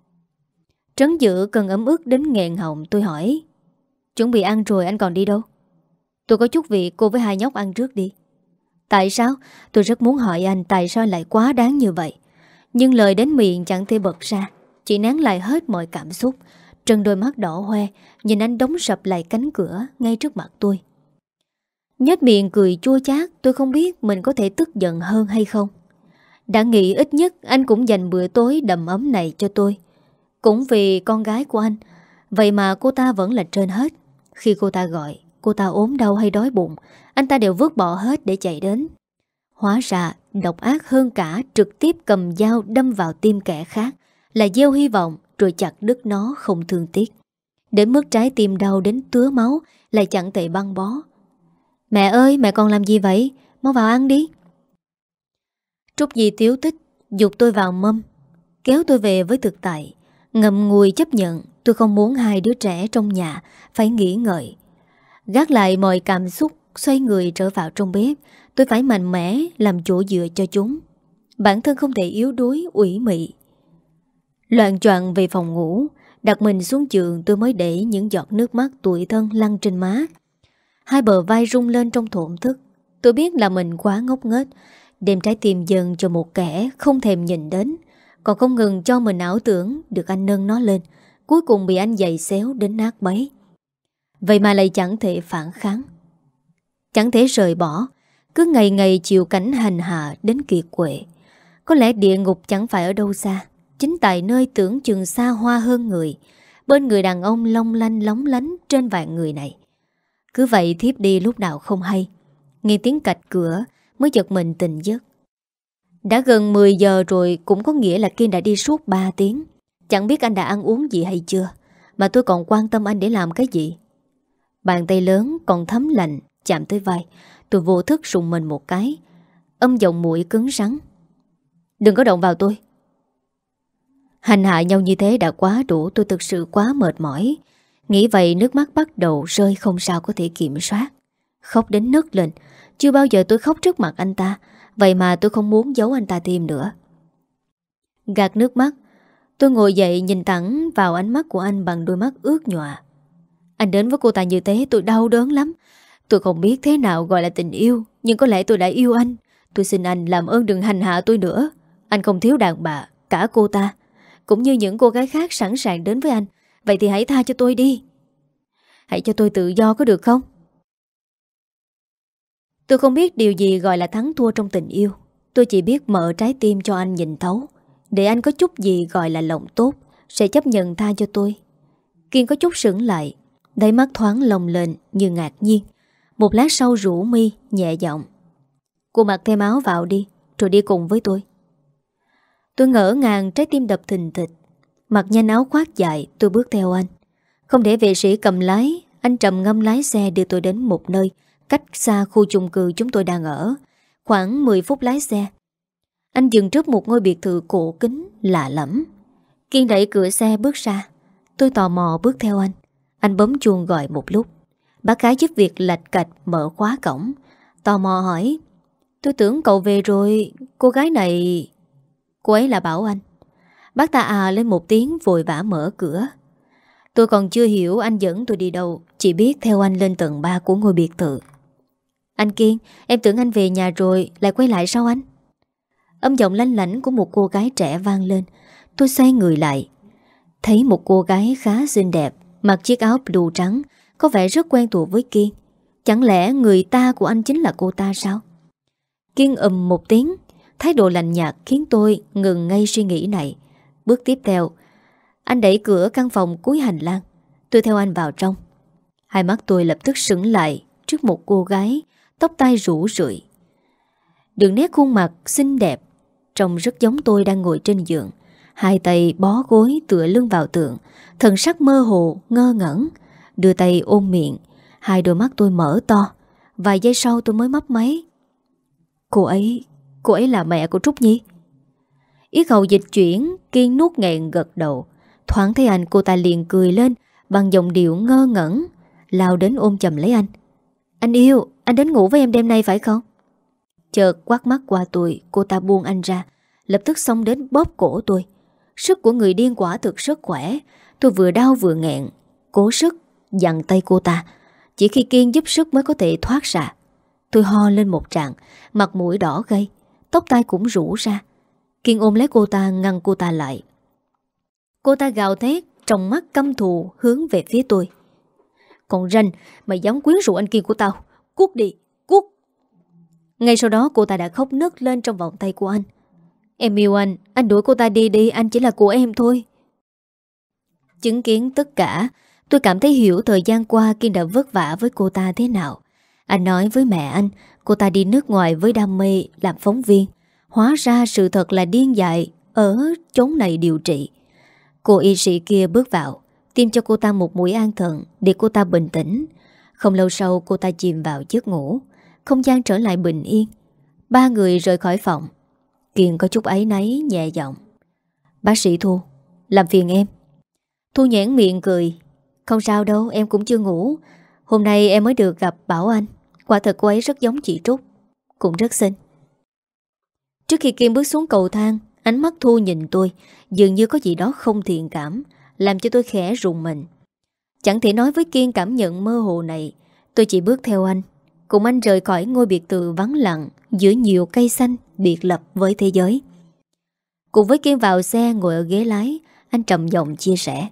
Speaker 1: Trấn giữ cơn ấm ức đến nghẹn họng. Tôi hỏi: Chuẩn bị ăn rồi anh còn đi đâu? Tôi có chút việc, cô với hai nhóc ăn trước đi. Tại sao? Tôi rất muốn hỏi anh tại sao lại quá đáng như vậy. Nhưng lời đến miệng chẳng thể bật ra. Chị nén lại hết mọi cảm xúc. Trần đôi mắt đỏ hoe, nhìn anh đóng sập lại cánh cửa ngay trước mặt tôi. Nhếch miệng cười chua chát. Tôi không biết mình có thể tức giận hơn hay không. Đã nghĩ ít nhất anh cũng dành bữa tối đầm ấm này cho tôi. Cũng vì con gái của anh. Vậy mà cô ta vẫn là trên hết. Khi cô ta gọi, cô ta ốm đau hay đói bụng, anh ta đều vứt bỏ hết để chạy đến. Hóa ra độc ác hơn cả trực tiếp cầm dao đâm vào tim kẻ khác, là gieo hy vọng rồi chặt đứt nó không thương tiếc. Đến mức trái tim đau đến tứa máu, lại chẳng thể băng bó. Mẹ ơi, mẹ còn làm gì vậy? Mau vào ăn đi. Trúc Nhi tiếu tích, dục tôi vào mâm, kéo tôi về với thực tại. Ngậm ngùi chấp nhận tôi không muốn hai đứa trẻ trong nhà phải nghỉ ngợi. Gác lại mọi cảm xúc, xoay người trở vào trong bếp. Tôi phải mạnh mẽ làm chỗ dựa cho chúng. Bản thân không thể yếu đuối, ủy mị. Loạn choạng về phòng ngủ, đặt mình xuống giường, tôi mới để những giọt nước mắt tủi thân lăn trên má. Hai bờ vai rung lên trong thổn thức. Tôi biết là mình quá ngốc nghếch, đem trái tim dần cho một kẻ không thèm nhìn đến, còn không ngừng cho mình ảo tưởng được anh nâng nó lên, cuối cùng bị anh giày xéo đến nát bấy. Vậy mà lại chẳng thể phản kháng, chẳng thể rời bỏ, cứ ngày ngày chịu cảnh hành hạ đến kiệt quệ. Có lẽ địa ngục chẳng phải ở đâu xa, chính tại nơi tưởng chừng xa hoa hơn người, bên người đàn ông long lanh lóng lánh trên vạn người này. Cứ vậy thiếp đi lúc nào không hay. Nghe tiếng cạch cửa mới giật mình tỉnh giấc. Đã gần mười giờ rồi, cũng có nghĩa là Kiên đã đi suốt ba tiếng. Chẳng biết anh đã ăn uống gì hay chưa, mà tôi còn quan tâm anh để làm cái gì. Bàn tay lớn còn thấm lạnh chạm tới vai. Tôi vô thức rùng mình một cái, âm giọng mũi cứng rắn: đừng có động vào tôi. Hành hạ nhau như thế đã quá đủ. Tôi thực sự quá mệt mỏi. Nghĩ vậy nước mắt bắt đầu rơi không sao có thể kiểm soát. Khóc đến nấc lên. Chưa bao giờ tôi khóc trước mặt anh ta. Vậy mà tôi không muốn giấu anh ta thêm nữa. Gạt nước mắt, tôi ngồi dậy nhìn thẳng vào ánh mắt của anh bằng đôi mắt ướt nhòa. Anh đến với cô ta như thế tôi đau đớn lắm. Tôi không biết thế nào gọi là tình yêu, nhưng có lẽ tôi đã yêu anh. Tôi xin anh làm ơn đừng hành hạ tôi nữa. Anh không thiếu đàn bà, cả cô ta, cũng như những cô gái khác sẵn sàng đến với anh. Vậy thì hãy tha cho tôi đi. Hãy cho tôi tự do có được không? Tôi không biết điều gì gọi là thắng thua trong tình yêu. Tôi chỉ biết mở trái tim cho anh nhìn thấu. Để anh có chút gì gọi là lòng tốt, sẽ chấp nhận tha cho tôi. Kiên có chút sững lại, đáy mắt thoáng lồng lên như ngạc nhiên. Một lát sau rủ mi nhẹ giọng: cô mặc thêm áo vào đi, rồi đi cùng với tôi. Tôi ngỡ ngàng, trái tim đập thình thịch. Mặc nhanh áo khoác dài, tôi bước theo anh. Không để vệ sĩ cầm lái, anh trầm ngâm lái xe đưa tôi đến một nơi cách xa khu chung cư chúng tôi đang ở. Khoảng mười phút lái xe, anh dừng trước một ngôi biệt thự cổ kính lạ lẫm. Kiên đẩy cửa xe bước ra. Tôi tò mò bước theo anh. Anh bấm chuông gọi một lúc. Bác gái giúp việc lạch cạch mở khóa cổng. Tò mò hỏi: tôi tưởng cậu về rồi, cô gái này... Cô ấy là Bảo Anh. Bác ta à lên một tiếng vội vã mở cửa. Tôi còn chưa hiểu anh dẫn tôi đi đâu, chỉ biết theo anh lên tầng ba của ngôi biệt thự. Anh Kiên, em tưởng anh về nhà rồi, lại quay lại sao anh? Âm giọng lanh lảnh của một cô gái trẻ vang lên. Tôi xoay người lại, thấy một cô gái khá xinh đẹp, mặc chiếc áo blue trắng, có vẻ rất quen thuộc với Kiên. Chẳng lẽ người ta của anh chính là cô ta sao? Kiên ầm một tiếng, thái độ lạnh nhạt khiến tôi ngừng ngay suy nghĩ này. Bước tiếp theo, anh đẩy cửa căn phòng cuối hành lang. Tôi theo anh vào trong. Hai mắt tôi lập tức sững lại trước một cô gái, tóc tai rủ rượi. Đường nét khuôn mặt xinh đẹp, trông rất giống tôi đang ngồi trên giường, hai tay bó gối tựa lưng vào tường, thần sắc mơ hồ, ngơ ngẩn, đưa tay ôm miệng. Hai đôi mắt tôi mở to. Vài giây sau tôi mới mấp máy: Cô ấy, cô ấy là mẹ của Trúc Nhi. Yết hầu dịch chuyển, Kiên nuốt nghẹn gật đầu. Thoáng thấy anh, cô ta liền cười lên bằng giọng điệu ngơ ngẩn, lao đến ôm chầm lấy anh. Anh yêu, anh đến ngủ với em đêm nay phải không? Chợt quát mắt qua tôi, cô ta buông anh ra, lập tức xông đến bóp cổ tôi. Sức của người điên quả thực rất khỏe. Tôi vừa đau vừa nghẹn, cố sức dằn tay cô ta. Chỉ khi Kiên giúp sức mới có thể thoát ra. Tôi ho lên một tràng, mặt mũi đỏ gay, tóc tai cũng rủ ra. Kiên ôm lấy cô ta ngăn cô ta lại. Cô ta gào thét, trong mắt căm thù hướng về phía tôi. Còn ranh, mày dám quyến rũ anh Kiên của tao, cút đi, cút. Ngay sau đó cô ta đã khóc nấc lên trong vòng tay của anh. Em yêu anh, anh đuổi cô ta đi đi, anh chỉ là của em thôi. Chứng kiến tất cả, tôi cảm thấy hiểu thời gian qua Kiên đã vất vả với cô ta thế nào. Anh nói với mẹ anh, cô ta đi nước ngoài với đam mê làm phóng viên. Hóa ra sự thật là điên dại ở chốn này điều trị. Cô y sĩ kia bước vào, tiêm cho cô ta một mũi an thần để cô ta bình tĩnh. Không lâu sau cô ta chìm vào giấc ngủ. Không gian trở lại bình yên. Ba người rời khỏi phòng. Kiên có chút áy náy nhẹ giọng. Bác sĩ Thu, làm phiền em. Thu nhoẻn miệng cười. Không sao đâu, em cũng chưa ngủ. Hôm nay em mới được gặp Bảo Anh. Quả thật cô ấy rất giống chị Trúc, cũng rất xinh. Trước khi Kiên bước xuống cầu thang, ánh mắt Thu nhìn tôi, dường như có gì đó không thiện cảm, làm cho tôi khẽ rùng mình. Chẳng thể nói với Kiên cảm nhận mơ hồ này. Tôi chỉ bước theo anh, cùng anh rời khỏi ngôi biệt thự vắng lặng giữa nhiều cây xanh biệt lập với thế giới. Cùng với Kiên vào xe ngồi ở ghế lái, anh trầm giọng chia sẻ.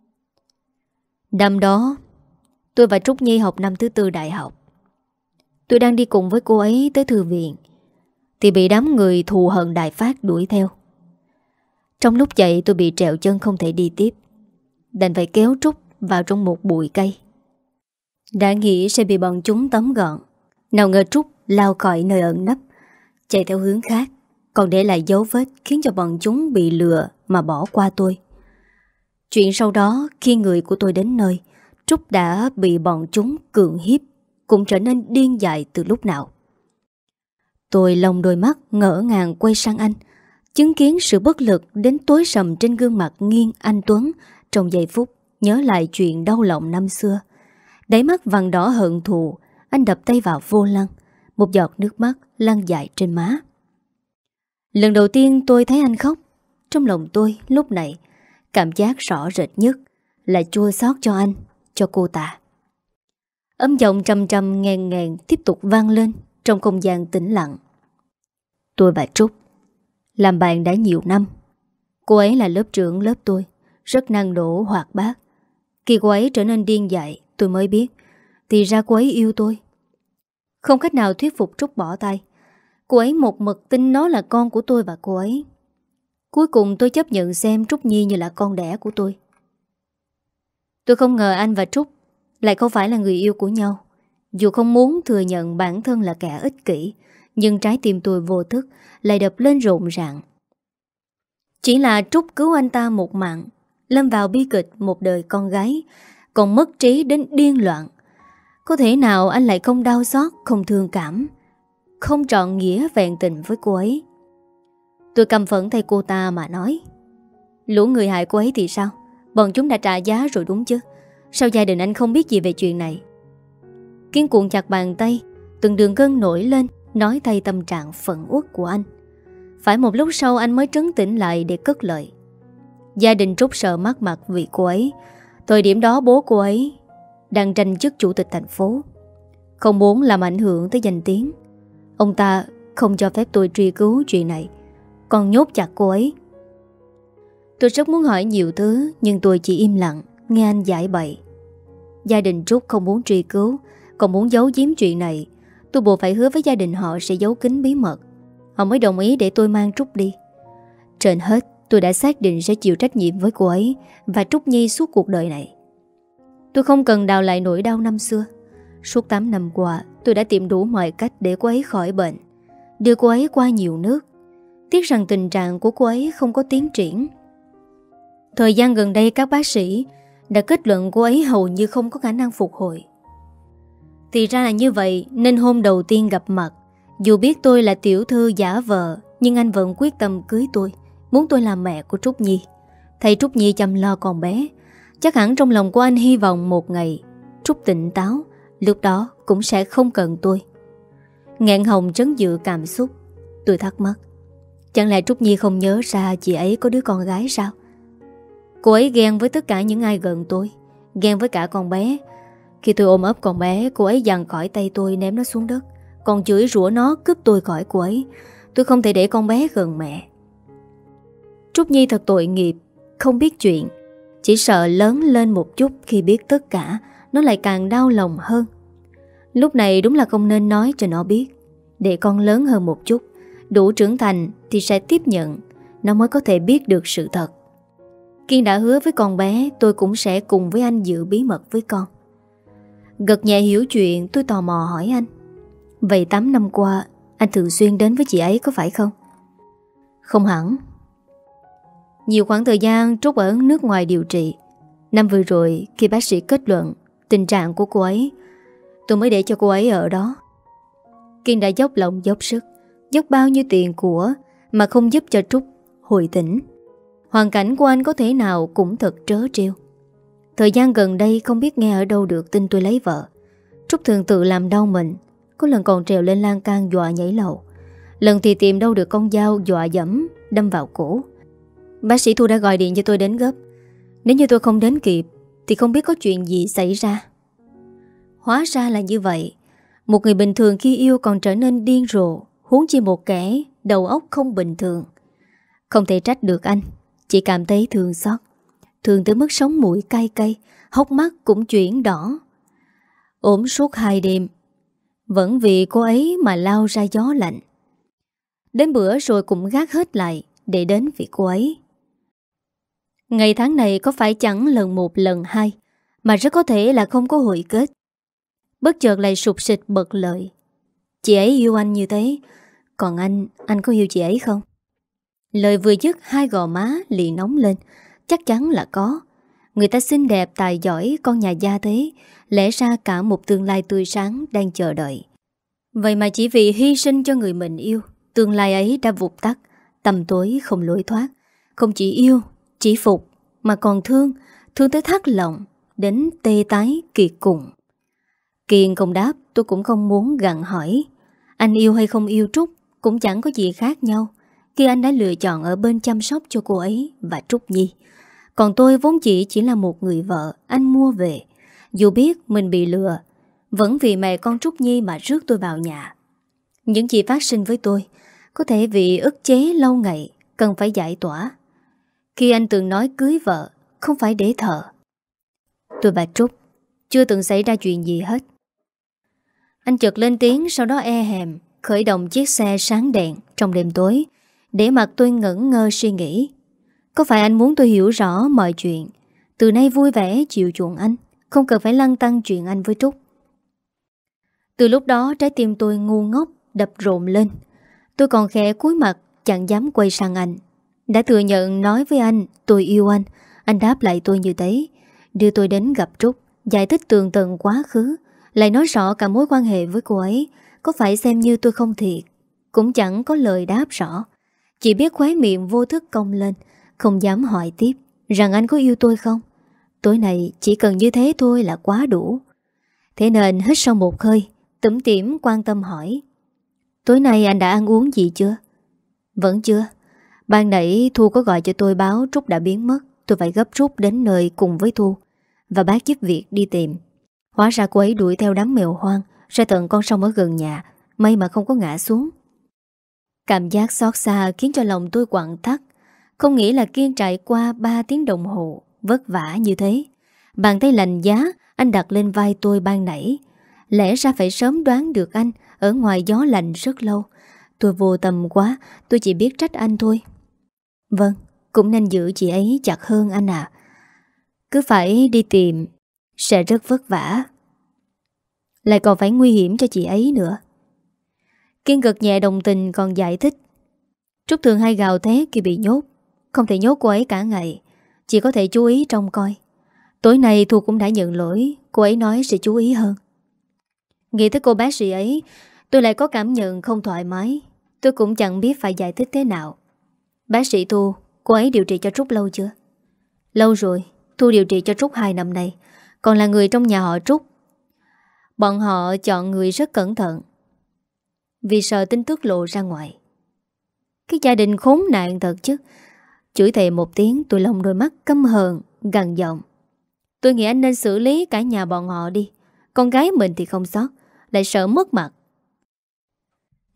Speaker 1: Năm đó, tôi và Trúc Nhi học năm thứ tư đại học. Tôi đang đi cùng với cô ấy tới thư viện, thì bị đám người thù hận đại phát đuổi theo. Trong lúc chạy tôi bị trẹo chân không thể đi tiếp, đành phải kéo Trúc vào trong một bụi cây. Đã nghĩ sẽ bị bọn chúng tóm gọn, nào ngờ Trúc lao khỏi nơi ẩn nấp, chạy theo hướng khác, còn để lại dấu vết khiến cho bọn chúng bị lừa mà bỏ qua tôi. Chuyện sau đó, khi người của tôi đến nơi, Trúc đã bị bọn chúng cưỡng hiếp, cũng trở nên điên dại từ lúc nào. Tôi lồng đôi mắt ngỡ ngàng quay sang anh, chứng kiến sự bất lực đến tối sầm trên gương mặt nghiêng anh Tuấn. Trong giây phút nhớ lại chuyện đau lòng năm xưa, đáy mắt vằn đỏ hận thù, anh đập tay vào vô lăng, một giọt nước mắt lăn dài trên má. Lần đầu tiên tôi thấy anh khóc, trong lòng tôi lúc này cảm giác rõ rệt nhất là chua xót cho anh, cho cô ta. Âm giọng trầm trầm ngàn ngàn tiếp tục vang lên trong không gian tĩnh lặng. Tôi và Trúc làm bạn đã nhiều năm. Cô ấy là lớp trưởng lớp tôi, rất năng nổ hoạt bát. Khi cô ấy trở nên điên dại, tôi mới biết thì ra cô ấy yêu tôi. Không cách nào thuyết phục Trúc bỏ tay. Cô ấy một mực tin nó là con của tôi và cô ấy. Cuối cùng tôi chấp nhận xem Trúc Nhi như là con đẻ của tôi. Tôi không ngờ anh và Trúc lại không phải là người yêu của nhau. Dù không muốn thừa nhận bản thân là kẻ ích kỷ, nhưng trái tim tôi vô thức lại đập lên rộn ràng. Chỉ là Trúc cứu anh ta một mạng, lâm vào bi kịch một đời con gái, còn mất trí đến điên loạn. Có thể nào anh lại không đau xót, không thương cảm, không trọn nghĩa vẹn tình với cô ấy? Tôi căm phẫn thay cô ta mà nói. Lũ người hại cô ấy thì sao? Bọn chúng đã trả giá rồi đúng chứ? Sao gia đình anh không biết gì về chuyện này? Kiên cuộn chặt bàn tay, từng đường gân nổi lên, nói thay tâm trạng phẫn uất của anh. Phải một lúc sau anh mới trấn tĩnh lại để cất lời. Gia đình Trúc sợ mất mặt vì cô ấy. Thời điểm đó bố cô ấy đang tranh chức chủ tịch thành phố, không muốn làm ảnh hưởng tới danh tiếng. Ông ta không cho phép tôi truy cứu chuyện này, còn nhốt chặt cô ấy. Tôi rất muốn hỏi nhiều thứ, nhưng tôi chỉ im lặng nghe anh giải bày. Gia đình Trúc không muốn truy cứu, còn muốn giấu giếm chuyện này. Tôi buộc phải hứa với gia đình họ sẽ giấu kín bí mật. Họ mới đồng ý để tôi mang Trúc đi. Trên hết, tôi đã xác định sẽ chịu trách nhiệm với cô ấy và Trúc Nhi suốt cuộc đời này. Tôi không cần đào lại nỗi đau năm xưa. Suốt tám năm qua, tôi đã tìm đủ mọi cách để cô ấy khỏi bệnh, đưa cô ấy qua nhiều nước. Tiếc rằng tình trạng của cô ấy không có tiến triển. Thời gian gần đây các bác sĩ đã kết luận cô ấy hầu như không có khả năng phục hồi. Thì ra là như vậy, nên hôm đầu tiên gặp mặt, dù biết tôi là tiểu thư giả vờ, nhưng anh vẫn quyết tâm cưới tôi, muốn tôi làm mẹ của Trúc Nhi, thầy Trúc Nhi chăm lo con bé. Chắc hẳn trong lòng của anh hy vọng một ngày Trúc tỉnh táo, lúc đó cũng sẽ không cần tôi. Ngạn hồng trấn dự cảm xúc. Tôi thắc mắc, chẳng lẽ Trúc Nhi không nhớ ra chị ấy có đứa con gái sao? Cô ấy ghen với tất cả những ai gần tôi, ghen với cả con bé. Khi tôi ôm ấp con bé, cô ấy giằng khỏi tay tôi ném nó xuống đất, còn chửi rủa nó cướp tôi khỏi cô ấy. Tôi không thể để con bé gần mẹ. Trúc Nhi thật tội nghiệp, không biết chuyện. Chỉ sợ lớn lên một chút khi biết tất cả, nó lại càng đau lòng hơn. Lúc này đúng là không nên nói cho nó biết. Để con lớn hơn một chút, đủ trưởng thành thì sẽ tiếp nhận, nó mới có thể biết được sự thật. Kiên đã hứa với con bé tôi cũng sẽ cùng với anh giữ bí mật với con. Gật nhẹ hiểu chuyện, tôi tò mò hỏi anh: vậy tám năm qua anh thường xuyên đến với chị ấy có phải không? Không hẳn. Nhiều khoảng thời gian Trúc ở nước ngoài điều trị. Năm vừa rồi khi bác sĩ kết luận tình trạng của cô ấy, tôi mới để cho cô ấy ở đó. Kiên đã dốc lòng dốc sức, dốc bao nhiêu tiền của mà không giúp cho Trúc hồi tỉnh. Hoàn cảnh của anh có thể nào cũng thật trớ trêu. Thời gian gần đây không biết nghe ở đâu được tin tôi lấy vợ. Trúc thường tự làm đau mình, có lần còn trèo lên lan can dọa nhảy lầu. Lần thì tìm đâu được con dao dọa dẫm đâm vào cổ. Bác sĩ Thu đã gọi điện cho tôi đến gấp. Nếu như tôi không đến kịp thì không biết có chuyện gì xảy ra. Hóa ra là như vậy. Một người bình thường khi yêu còn trở nên điên rồ, huống chi một kẻ đầu óc không bình thường. Không thể trách được anh, chỉ cảm thấy thương xót. Thương tới mức sống mũi cay cay, hốc mắt cũng chuyển đỏ. Ốm suốt hai đêm, vẫn vì cô ấy mà lao ra gió lạnh. Đến bữa rồi cũng gác hết lại để đến vì cô ấy. Ngày tháng này có phải chẳng lần một lần hai, mà rất có thể là không có hồi kết. Bất chợt lại sụp sịch bật lợi. Chị ấy yêu anh như thế, còn anh, anh có yêu chị ấy không? Lời vừa dứt hai gò má liền nóng lên. Chắc chắn là có. Người ta xinh đẹp, tài giỏi, con nhà gia thế, lẽ ra cả một tương lai tươi sáng đang chờ đợi. Vậy mà chỉ vì hy sinh cho người mình yêu, tương lai ấy đã vụt tắt, tăm tối không lối thoát. Không chỉ yêu, chỉ phục, mà còn thương, thương tới thắt lòng, đến tê tái kiệt cùng. Kiên không đáp, tôi cũng không muốn gặng hỏi. Anh yêu hay không yêu Trúc cũng chẳng có gì khác nhau khi anh đã lựa chọn ở bên chăm sóc cho cô ấy và Trúc Nhi. Còn tôi vốn chỉ chỉ là một người vợ anh mua về. Dù biết mình bị lừa, vẫn vì mẹ con Trúc Nhi mà rước tôi vào nhà. Những gì phát sinh với tôi có thể vì ức chế lâu ngày, cần phải giải tỏa. Khi anh từng nói cưới vợ không phải để thờ. Tôi và Trúc chưa từng xảy ra chuyện gì hết. Anh chợt lên tiếng, sau đó e hèm khởi động chiếc xe sáng đèn trong đêm tối, để mặt tôi ngẩn ngơ suy nghĩ. Có phải anh muốn tôi hiểu rõ mọi chuyện, từ nay vui vẻ chịu chuộng anh, không cần phải lăn tăn chuyện anh với Trúc? Từ lúc đó trái tim tôi ngu ngốc đập rộn lên. Tôi còn khẽ cúi mặt, chẳng dám quay sang anh. Đã thừa nhận nói với anh tôi yêu anh, anh đáp lại tôi như thế, đưa tôi đến gặp Trúc, giải thích tường tận quá khứ, lại nói rõ cả mối quan hệ với cô ấy. Có phải xem như tôi không thiệt? Cũng chẳng có lời đáp rõ, chỉ biết khóe miệng vô thức cong lên, không dám hỏi tiếp rằng anh có yêu tôi không. Tối nay chỉ cần như thế thôi là quá đủ. Thế nên hít sâu một hơi, tủm tỉm quan tâm hỏi: tối nay anh đã ăn uống gì chưa? Vẫn chưa. Ban nãy Thu có gọi cho tôi báo Trúc đã biến mất. Tôi phải gấp rút đến nơi cùng với Thu, và bác giúp việc đi tìm. Hóa ra cô ấy đuổi theo đám mèo hoang ra tận con sông ở gần nhà, may mà không có ngã xuống. Cảm giác xót xa khiến cho lòng tôi quặn thắt. Không nghĩ là Kiên trải qua ba tiếng đồng hồ vất vả như thế. Bàn tay lạnh giá anh đặt lên vai tôi ban nãy, lẽ ra phải sớm đoán được anh ở ngoài gió lạnh rất lâu. Tôi vô tâm quá, tôi chỉ biết trách anh thôi. Vâng, cũng nên giữ chị ấy chặt hơn anh à. Cứ phải đi tìm sẽ rất vất vả, lại còn phải nguy hiểm cho chị ấy nữa. Kiên gật nhẹ đồng tình còn giải thích: Trúc thường hay gào thét khi bị nhốt, không thể nhốt cô ấy cả ngày, chỉ có thể chú ý trông coi. Tối nay Thu cũng đã nhận lỗi, cô ấy nói sẽ chú ý hơn. Nghĩ tới cô bác sĩ ấy, tôi lại có cảm nhận không thoải mái. Tôi cũng chẳng biết phải giải thích thế nào. Bác sĩ Thu, cô ấy điều trị cho Trúc lâu chưa? Lâu rồi, Thu điều trị cho Trúc hai năm nay, còn là người trong nhà họ Trúc. Bọn họ chọn người rất cẩn thận, vì sợ tin tức lộ ra ngoài. Cái gia đình khốn nạn thật chứ. Chửi thề một tiếng, tôi lông đôi mắt căm hờn, gằn giọng: tôi nghĩ anh nên xử lý cả nhà bọn họ đi. Con gái mình thì không sót, lại sợ mất mặt.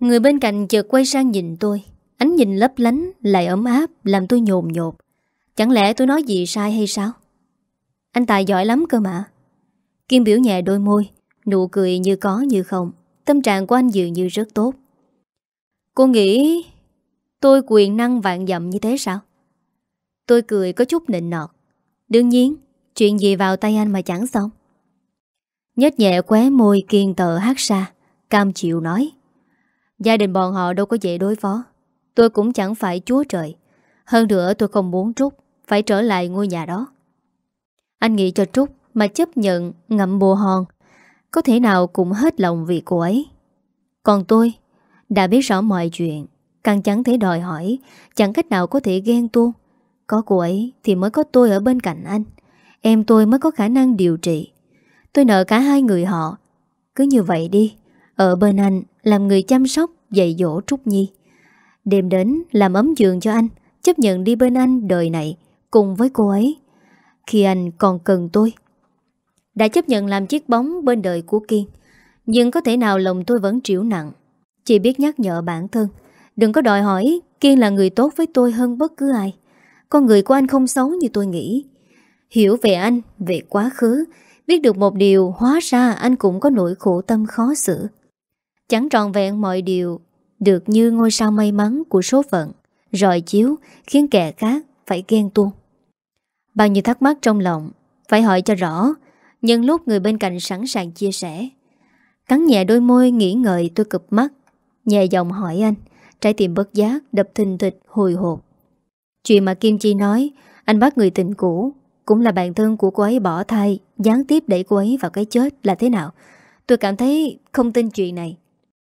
Speaker 1: Người bên cạnh chợt quay sang nhìn tôi. Ánh nhìn lấp lánh lại ấm áp, làm tôi nhồn nhột. Chẳng lẽ tôi nói gì sai hay sao? Anh Tài giỏi lắm cơ mà. Kim biểu nhẹ đôi môi, nụ cười như có như không. Tâm trạng của anh dường như rất tốt. Cô nghĩ tôi quyền năng vạn dặm như thế sao? Tôi cười có chút nịnh nọt. Đương nhiên, chuyện gì vào tay anh mà chẳng xong. Nhếch nhẹ khóe môi kiên tợ hát xa, cam chịu nói. Gia đình bọn họ đâu có dễ đối phó. Tôi cũng chẳng phải chúa trời. Hơn nữa tôi không muốn Trúc phải trở lại ngôi nhà đó. Anh nghĩ cho Trúc mà chấp nhận ngậm bồ hòn, có thể nào cũng hết lòng vì cô ấy. Còn tôi đã biết rõ mọi chuyện, càng chẳng thể đòi hỏi, chẳng cách nào có thể ghen tuông. Có cô ấy thì mới có tôi ở bên cạnh anh. Em tôi mới có khả năng điều trị. Tôi nợ cả hai người họ. Cứ như vậy đi, ở bên anh làm người chăm sóc, dạy dỗ Trúc Nhi. Đêm đến làm ấm giường cho anh, chấp nhận đi bên anh đời này cùng với cô ấy khi anh còn cần tôi. Đã chấp nhận làm chiếc bóng bên đời của Kiên, nhưng có thể nào lòng tôi vẫn trĩu nặng. Chỉ biết nhắc nhở bản thân đừng có đòi hỏi Kiên là người tốt với tôi hơn bất cứ ai. Con người của anh không xấu như tôi nghĩ. Hiểu về anh, về quá khứ, biết được một điều, hóa ra anh cũng có nỗi khổ tâm khó xử. Chẳng trọn vẹn mọi điều được như ngôi sao may mắn của số phận, rọi chiếu khiến kẻ khác phải ghen tuông. Bao nhiêu thắc mắc trong lòng phải hỏi cho rõ. Nhân lúc người bên cạnh sẵn sàng chia sẻ, cắn nhẹ đôi môi nghĩ ngợi, tôi cụp mắt, nhẹ giọng hỏi anh. Trái tim bất giác đập thình thịch hồi hộp. Chuyện mà Kim Chi nói anh bắt người tình cũ, cũng là bạn thân của cô ấy bỏ thai, gián tiếp đẩy cô ấy vào cái chết là thế nào? Tôi cảm thấy không tin chuyện này.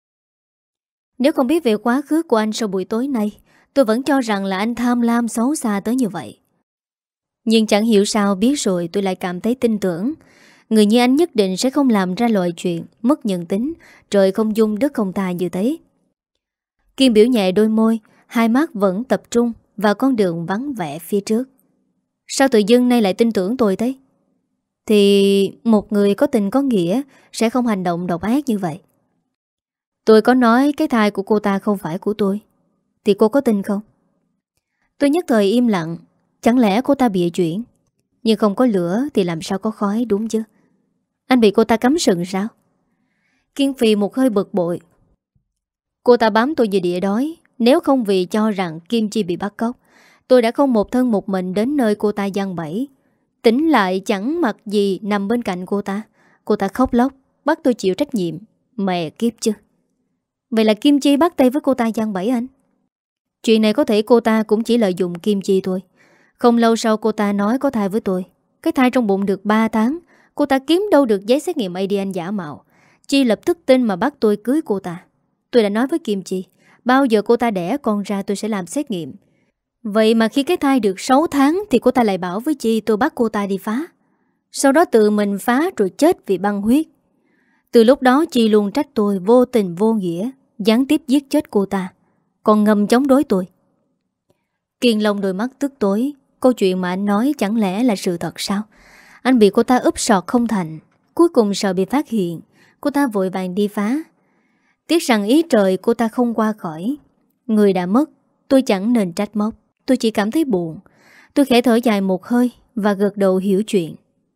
Speaker 1: Nếu không biết về quá khứ của anh sau buổi tối nay, tôi vẫn cho rằng là anh tham lam xấu xa tới như vậy. Nhưng chẳng hiểu sao biết rồi tôi lại cảm thấy tin tưởng. Người như anh nhất định sẽ không làm ra loại chuyện mất nhân tính, trời không dung đất không tha như thế. Kim biểu nhẹ đôi môi, hai mắt vẫn tập trung vào con đường vắng vẻ phía trước. Sao tự dưng nay lại tin tưởng tôi thế? Thì một người có tình có nghĩa sẽ không hành động độc ác như vậy. Tôi có nói cái thai của cô ta không phải của tôi, thì cô có tin không? Tôi nhất thời im lặng. Chẳng lẽ cô ta bịa chuyện? Nhưng không có lửa thì làm sao có khói, đúng chứ? Anh bị cô ta cắm sừng sao? Kiên Phi một hơi bực bội. Cô ta bám tôi như đĩa đói. Nếu không vì cho rằng Kim Chi bị bắt cóc, tôi đã không một thân một mình đến nơi cô ta giăng bẫy. Tỉnh lại chẳng mặc gì nằm bên cạnh cô ta. Cô ta khóc lóc bắt tôi chịu trách nhiệm. Mẹ kiếp chứ. Vậy là Kim Chi bắt tay với cô ta giăng bẫy anh? Chuyện này có thể cô ta cũng chỉ lợi dụng Kim Chi thôi. Không lâu sau cô ta nói có thai với tôi. Cái thai trong bụng được ba tháng. Cô ta kiếm đâu được giấy xét nghiệm a đê en giả mạo. Chi lập tức tin mà bắt tôi cưới cô ta. Tôi đã nói với Kim Chi, bao giờ cô ta đẻ con ra tôi sẽ làm xét nghiệm. Vậy mà khi cái thai được sáu tháng thì cô ta lại bảo với Chi tôi bắt cô ta đi phá. Sau đó tự mình phá rồi chết vì băng huyết. Từ lúc đó Chi luôn trách tôi vô tình vô nghĩa, gián tiếp giết chết cô ta, còn ngầm chống đối tôi. Kiên Long đôi mắt tức tối. Câu chuyện mà anh nói chẳng lẽ là sự thật sao? Anh bị cô ta úp sọt không thành. Cuối cùng sợ bị phát hiện, cô ta vội vàng đi phá. Tiếc rằng ý trời cô ta không qua khỏi. Người đã mất, tôi chẳng nên trách móc. Tôi chỉ cảm thấy buồn. Tôi khẽ thở dài một hơi và gật đầu hiểu chuyện.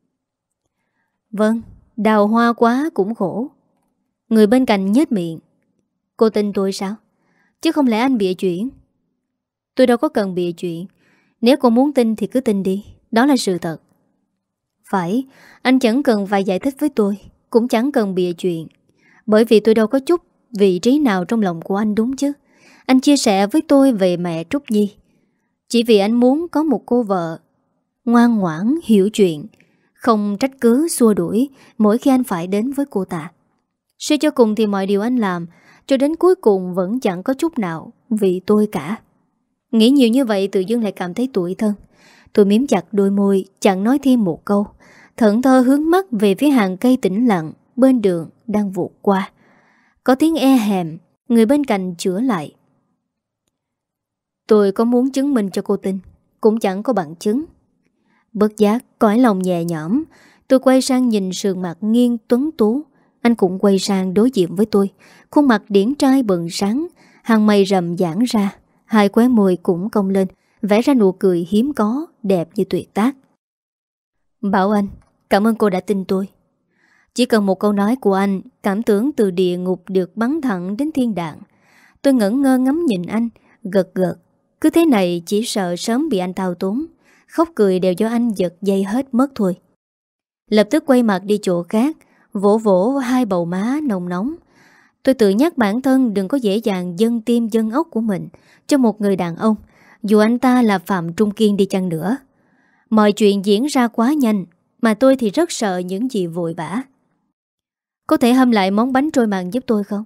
Speaker 1: Vâng, đào hoa quá cũng khổ. Người bên cạnh nhếch miệng. Cô tin tôi sao? Chứ không lẽ anh bịa chuyện? Tôi đâu có cần bịa chuyện. Nếu cô muốn tin thì cứ tin đi. Đó là sự thật. Phải, anh chẳng cần phải giải thích với tôi, cũng chẳng cần bịa chuyện. Bởi vì tôi đâu có chút vị trí nào trong lòng của anh, đúng chứ? Anh chia sẻ với tôi về mẹ Trúc Nhi chỉ vì anh muốn có một cô vợ ngoan ngoãn, hiểu chuyện, không trách cứ xua đuổi mỗi khi anh phải đến với cô ta. Suy cho cùng thì mọi điều anh làm cho đến cuối cùng vẫn chẳng có chút nào vì tôi cả. Nghĩ nhiều như vậy tự dưng lại cảm thấy tủi thân. Tôi miếm chặt đôi môi, chẳng nói thêm một câu, thẫn thờ hướng mắt về phía hàng cây tĩnh lặng bên đường đang vụt qua. Có tiếng e hèm, người bên cạnh chữa lại. Tôi có muốn chứng minh cho cô tin, cũng chẳng có bằng chứng. Bất giác, cõi lòng nhẹ nhõm, tôi quay sang nhìn sườn mặt nghiêng tuấn tú. Anh cũng quay sang đối diện với tôi. Khuôn mặt điển trai bừng sáng, hàng mày rậm giãn ra, hai khóe môi cũng cong lên, vẽ ra nụ cười hiếm có, đẹp như tuyệt tác. Bảo anh, cảm ơn cô đã tin tôi. Chỉ cần một câu nói của anh, cảm tưởng từ địa ngục được bắn thẳng đến thiên đàng. Tôi ngẩn ngơ ngắm nhìn anh, gật gật. Cứ thế này chỉ sợ sớm bị anh thao túng. Khóc cười đều do anh giật dây hết mất thôi. Lập tức quay mặt đi chỗ khác, vỗ vỗ hai bầu má nồng nóng. Tôi tự nhắc bản thân đừng có dễ dàng dâng tim dâng ốc của mình cho một người đàn ông, dù anh ta là Phạm Trung Kiên đi chăng nữa. Mọi chuyện diễn ra quá nhanh, mà tôi thì rất sợ những gì vội vã. Có thể hâm lại món bánh trôi mặn giúp tôi không?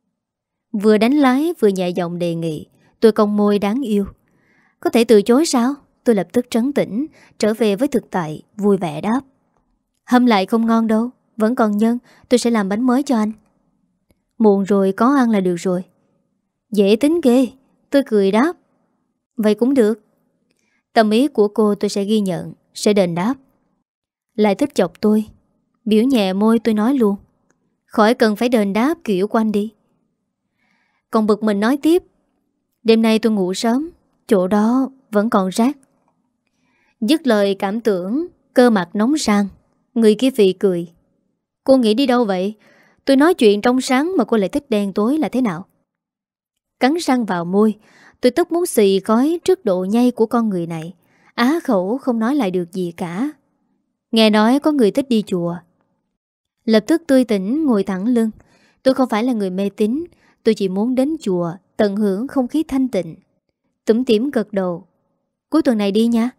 Speaker 1: Vừa đánh lái vừa nhẹ giọng đề nghị. Tôi cong môi đáng yêu. Có thể từ chối sao? Tôi lập tức trấn tĩnh, trở về với thực tại, vui vẻ đáp. Hâm lại không ngon đâu, vẫn còn nhân, tôi sẽ làm bánh mới cho anh. Muộn rồi, có ăn là được rồi. Dễ tính ghê, tôi cười đáp. Vậy cũng được. Tâm ý của cô tôi sẽ ghi nhận, sẽ đền đáp. Lại thích chọc tôi. Biểu nhẹ môi tôi nói luôn. Khỏi cần phải đền đáp kiểu của anh đi. Còn bực mình nói tiếp. Đêm nay tôi ngủ sớm, chỗ đó vẫn còn rác. Dứt lời cảm tưởng, cơ mặt nóng rang. Người kia phì cười. Cô nghĩ đi đâu vậy? Tôi nói chuyện trong sáng mà cô lại thích đen tối là thế nào? Cắn răng vào môi, tôi tức muốn xì khói trước độ nhây của con người này. Á khẩu không nói lại được gì cả. Nghe nói có người thích đi chùa. Lập tức tươi tỉnh ngồi thẳng lưng. Tôi không phải là người mê tín, tôi chỉ muốn đến chùa tận hưởng không khí thanh tịnh. Tủm tỉm gật đầu. Cuối tuần này đi nha.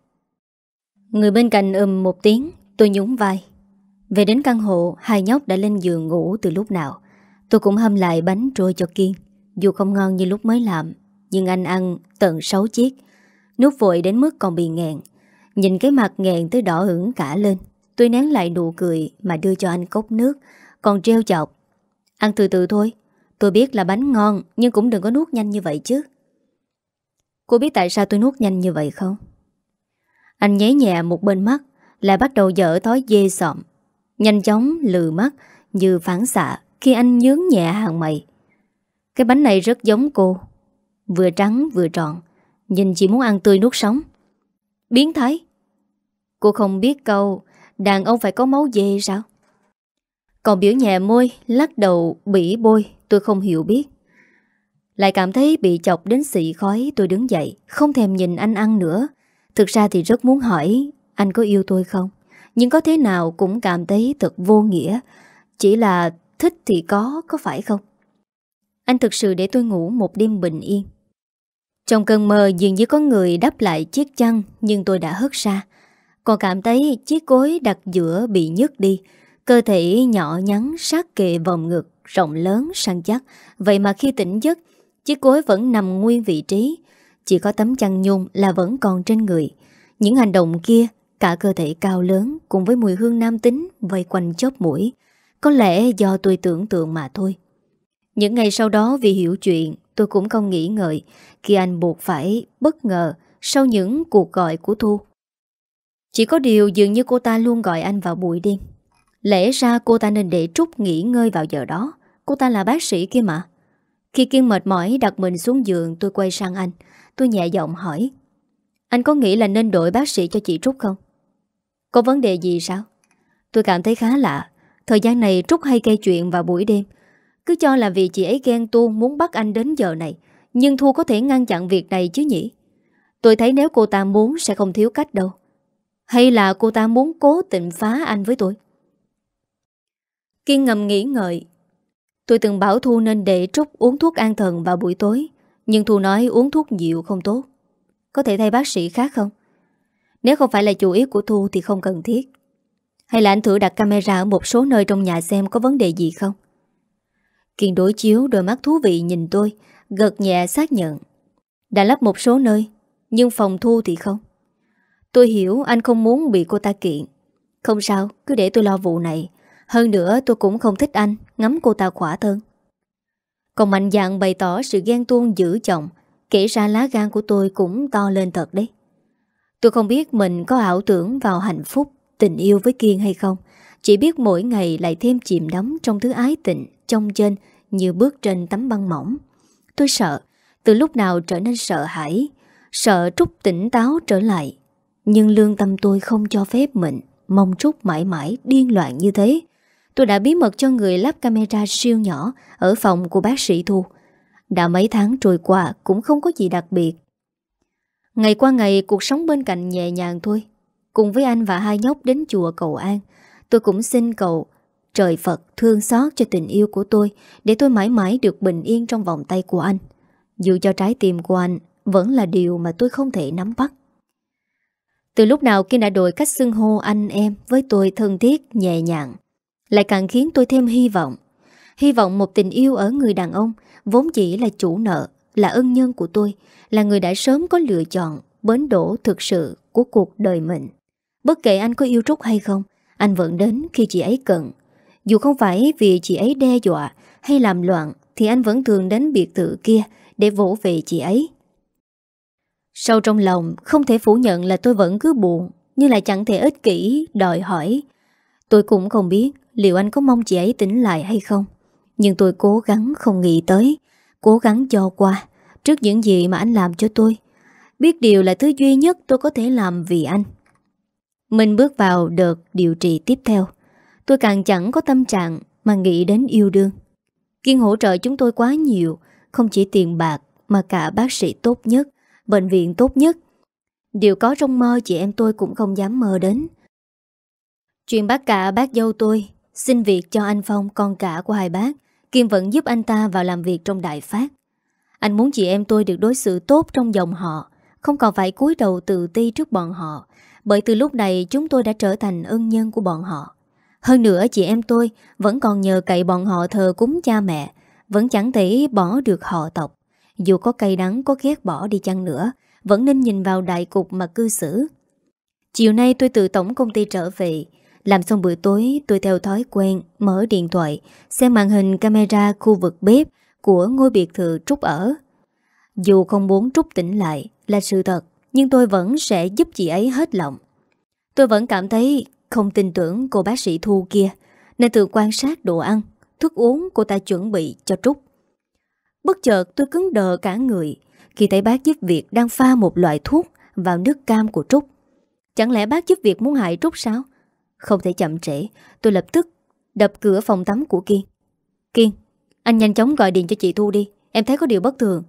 Speaker 1: Người bên cạnh ừm một tiếng. Tôi nhún vai. Về đến căn hộ, hai nhóc đã lên giường ngủ từ lúc nào. Tôi cũng hâm lại bánh trôi cho Kiên. Dù không ngon như lúc mới làm, nhưng anh ăn tận sáu chiếc. Nuốt vội đến mức còn bị nghẹn. Nhìn cái mặt nghẹn tới đỏ ửng cả lên. Tôi nén lại nụ cười mà đưa cho anh cốc nước. Còn treo chọc. Ăn từ từ thôi. Tôi biết là bánh ngon, nhưng cũng đừng có nuốt nhanh như vậy chứ. Cô biết tại sao tôi nuốt nhanh như vậy không? Anh nháy nhẹ một bên mắt, lại bắt đầu dở thói dê sọm. Nhanh chóng lừ mắt như phản xạ khi anh nhướng nhẹ hàng mày. Cái bánh này rất giống cô. Vừa trắng vừa tròn. Nhìn chỉ muốn ăn tươi nuốt sống. Biến thái. Cô không biết câu đàn ông phải có máu dê sao? Còn biểu nhẹ môi, lắc đầu bỉ bôi. Tôi không hiểu biết. Lại cảm thấy bị chọc đến xị khói. Tôi đứng dậy, không thèm nhìn anh ăn nữa. Thực ra thì rất muốn hỏi anh có yêu tôi không, nhưng có thế nào cũng cảm thấy thật vô nghĩa. Chỉ là thích thì có, có phải không? Anh thực sự để tôi ngủ một đêm bình yên. Trong cơn mơ dường như có người đắp lại chiếc chăn, nhưng tôi đã hất ra. Còn cảm thấy chiếc gối đặt giữa bị nhức đi. Cơ thể nhỏ nhắn sát kề vòng ngực, rộng lớn săn chắc. Vậy mà khi tỉnh giấc, chiếc gối vẫn nằm nguyên vị trí. Chỉ có tấm chăn nhung là vẫn còn trên người. Những hành động kia, cả cơ thể cao lớn cùng với mùi hương nam tính vây quanh chóp mũi. Có lẽ do tôi tưởng tượng mà thôi. Những ngày sau đó vì hiểu chuyện, tôi cũng không nghĩ ngợi khi anh buộc phải bất ngờ sau những cuộc gọi của Thu. Chỉ có điều dường như cô ta luôn gọi anh vào buổi đêm. Lẽ ra cô ta nên để Trúc nghỉ ngơi vào giờ đó. Cô ta là bác sĩ kia mà. Khi Kiên mệt mỏi đặt mình xuống giường, tôi quay sang anh. Tôi nhẹ giọng hỏi. Anh có nghĩ là nên đổi bác sĩ cho chị Trúc không? Có vấn đề gì sao? Tôi cảm thấy khá lạ. Thời gian này Trúc hay gây chuyện vào buổi đêm. Cứ cho là vì chị ấy ghen tuông muốn bắt anh đến giờ này. Nhưng Thu có thể ngăn chặn việc này chứ nhỉ? Tôi thấy nếu cô ta muốn sẽ không thiếu cách đâu. Hay là cô ta muốn cố tình phá anh với tôi? Kiên ngầm nghĩ ngợi. Tôi từng bảo Thu nên để Trúc uống thuốc an thần vào buổi tối. Nhưng Thu nói uống thuốc nhiều không tốt. Có thể thay bác sĩ khác không? Nếu không phải là chủ ý của Thu thì không cần thiết. Hay là anh thử đặt camera ở một số nơi trong nhà xem có vấn đề gì không? Kiên đối chiếu đôi mắt thú vị nhìn tôi, gật nhẹ xác nhận. Đã lắp một số nơi, nhưng phòng Thu thì không. Tôi hiểu anh không muốn bị cô ta kiện. Không sao, cứ để tôi lo vụ này. Hơn nữa tôi cũng không thích anh ngắm cô ta khỏa thân. Còn mạnh dạn bày tỏ sự ghen tuông giữ chồng. Kể ra lá gan của tôi cũng to lên thật đấy. Tôi không biết mình có ảo tưởng vào hạnh phúc, tình yêu với Kiên hay không. Chỉ biết mỗi ngày lại thêm chìm đắm trong thứ ái tình trong trên như bước trên tấm băng mỏng. Tôi sợ, từ lúc nào trở nên sợ hãi, sợ Trúc tỉnh táo trở lại. Nhưng lương tâm tôi không cho phép mình mong Trúc mãi mãi điên loạn như thế. Tôi đã bí mật cho người lắp camera siêu nhỏ ở phòng của bác sĩ Thu. Đã mấy tháng trôi qua cũng không có gì đặc biệt. Ngày qua ngày cuộc sống bên cạnh nhẹ nhàng thôi. Cùng với anh và hai nhóc đến chùa cầu an, tôi cũng xin cầu trời Phật thương xót cho tình yêu của tôi, để tôi mãi mãi được bình yên trong vòng tay của anh. Dù cho trái tim của anh vẫn là điều mà tôi không thể nắm bắt. Từ lúc nào Kiên đã đổi cách xưng hô anh em với tôi thân thiết, nhẹ nhàng, lại càng khiến tôi thêm hy vọng. Hy vọng một tình yêu ở người đàn ông vốn chỉ là chủ nợ, là ân nhân của tôi, là người đã sớm có lựa chọn bến đỗ thực sự của cuộc đời mình. Bất kể anh có yêu Trúc hay không, anh vẫn đến khi chị ấy cần. Dù không phải vì chị ấy đe dọa hay làm loạn, thì anh vẫn thường đến biệt thự kia để vỗ về chị ấy. Sâu trong lòng không thể phủ nhận là tôi vẫn cứ buồn, nhưng lại chẳng thể ích kỷ đòi hỏi. Tôi cũng không biết liệu anh có mong chị ấy tỉnh lại hay không, nhưng tôi cố gắng không nghĩ tới, cố gắng cho qua trước những gì mà anh làm cho tôi. Biết điều là thứ duy nhất tôi có thể làm vì anh. Mình bước vào đợt điều trị tiếp theo. Tôi càng chẳng có tâm trạng mà nghĩ đến yêu đương. Kiên hỗ trợ chúng tôi quá nhiều, không chỉ tiền bạc mà cả bác sĩ tốt nhất, bệnh viện tốt nhất. Điều có trong mơ chị em tôi cũng không dám mơ đến. Chuyện bác cả bác dâu tôi xin việc cho anh Phong, con cả của hai bác, Kiên vẫn giúp anh ta vào làm việc trong Đại Phát. Anh muốn chị em tôi được đối xử tốt trong dòng họ, không còn phải cúi đầu tự ti trước bọn họ, bởi từ lúc này chúng tôi đã trở thành ân nhân của bọn họ. Hơn nữa chị em tôi vẫn còn nhờ cậy bọn họ thờ cúng cha mẹ, vẫn chẳng thể bỏ được họ tộc. Dù có cay đắng, có ghét bỏ đi chăng nữa, vẫn nên nhìn vào đại cục mà cư xử. Chiều nay tôi từ tổng công ty trở về. Làm xong bữa tối, tôi theo thói quen mở điện thoại, xem màn hình camera khu vực bếp của ngôi biệt thự Trúc ở. Dù không muốn Trúc tỉnh lại là sự thật, nhưng tôi vẫn sẽ giúp chị ấy hết lòng. Tôi vẫn cảm thấy không tin tưởng cô bác sĩ Thu kia, nên tự quan sát đồ ăn, thức uống cô ta chuẩn bị cho Trúc. Bất chợt tôi cứng đờ cả người khi thấy bác giúp việc đang pha một loại thuốc vào nước cam của Trúc. Chẳng lẽ bác giúp việc muốn hại Trúc sao? Không thể chậm trễ, tôi lập tức đập cửa phòng tắm của Kiên. Kiên, anh nhanh chóng gọi điện cho chị Thu đi, em thấy có điều bất thường.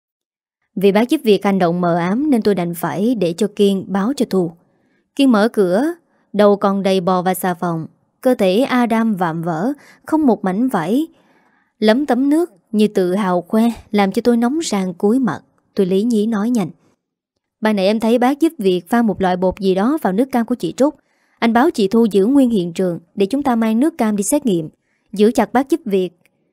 Speaker 1: Vì bác giúp việc hành động mờ ám nên tôi đành phải để cho Kiên báo cho Thu. Kiên mở cửa, đầu còn đầy bò và xà phòng, cơ thể Adam vạm vỡ, không một mảnh vải, lấm tấm nước như tự hào khoe, làm cho tôi nóng rang cúi mặt. Tôi lý nhí nói nhanh. Ban nãy em thấy bác giúp việc pha một loại bột gì đó vào nước cam của chị Trúc. Anh báo chị Thu giữ nguyên hiện trường để chúng ta mang nước cam đi xét nghiệm, giữ chặt bác giúp việc,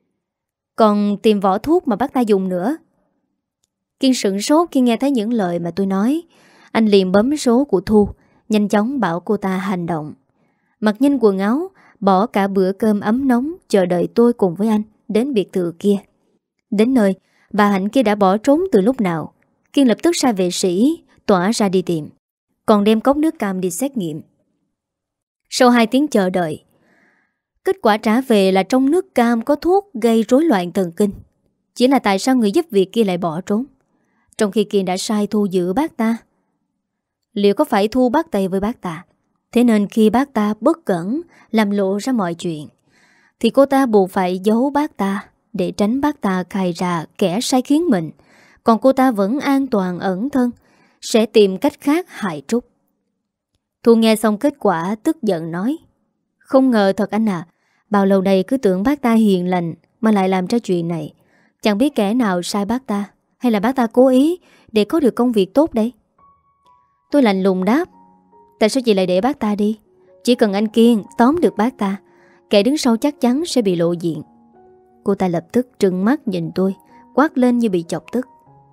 Speaker 1: còn tìm vỏ thuốc mà bác ta dùng nữa. Kiên sửng sốt khi nghe thấy những lời mà tôi nói. Anh liền bấm số của Thu, nhanh chóng bảo cô ta hành động. Mặc nhanh quần áo, bỏ cả bữa cơm ấm nóng, chờ đợi tôi cùng với anh đến biệt thự kia. Đến nơi, bà Hạnh kia đã bỏ trốn từ lúc nào. Kiên lập tức sai vệ sĩ tỏa ra đi tìm, còn đem cốc nước cam đi xét nghiệm. Sau hai tiếng chờ đợi, kết quả trả về là trong nước cam có thuốc gây rối loạn thần kinh. Chỉ là tại sao người giúp việc kia lại bỏ trốn, trong khi Kiên đã sai Thu giữ bác ta? Liệu có phải Thu bắt tay với bác ta? Thế nên khi bác ta bất cẩn làm lộ ra mọi chuyện, thì cô ta buộc phải giấu bác ta để tránh bác ta khai ra kẻ sai khiến mình. Còn cô ta vẫn an toàn ẩn thân, sẽ tìm cách khác hại Trúc. Thu nghe xong kết quả tức giận nói: Không ngờ thật anh à, bao lâu nay cứ tưởng bác ta hiền lành mà lại làm ra chuyện này. Chẳng biết kẻ nào sai bác ta, hay là bác ta cố ý để có được công việc tốt đấy. Tôi lạnh lùng đáp: Tại sao chị lại để bác ta đi? Chỉ cần anh Kiên tóm được bác ta, kẻ đứng sau chắc chắn sẽ bị lộ diện. Cô ta lập tức trừng mắt nhìn tôi, quát lên như bị chọc tức: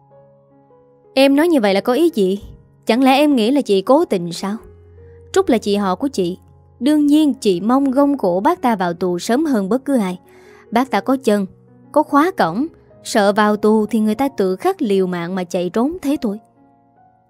Speaker 1: Em nói như vậy là có ý gì? Chẳng lẽ em nghĩ là chị cố tình sao? Trúc là chị họ của chị, đương nhiên chị mong gông cổ bác ta vào tù sớm hơn bất cứ ai. Bác ta có chân, có khóa cổng, sợ vào tù thì người ta tự khắc liều mạng mà chạy trốn thế thôi.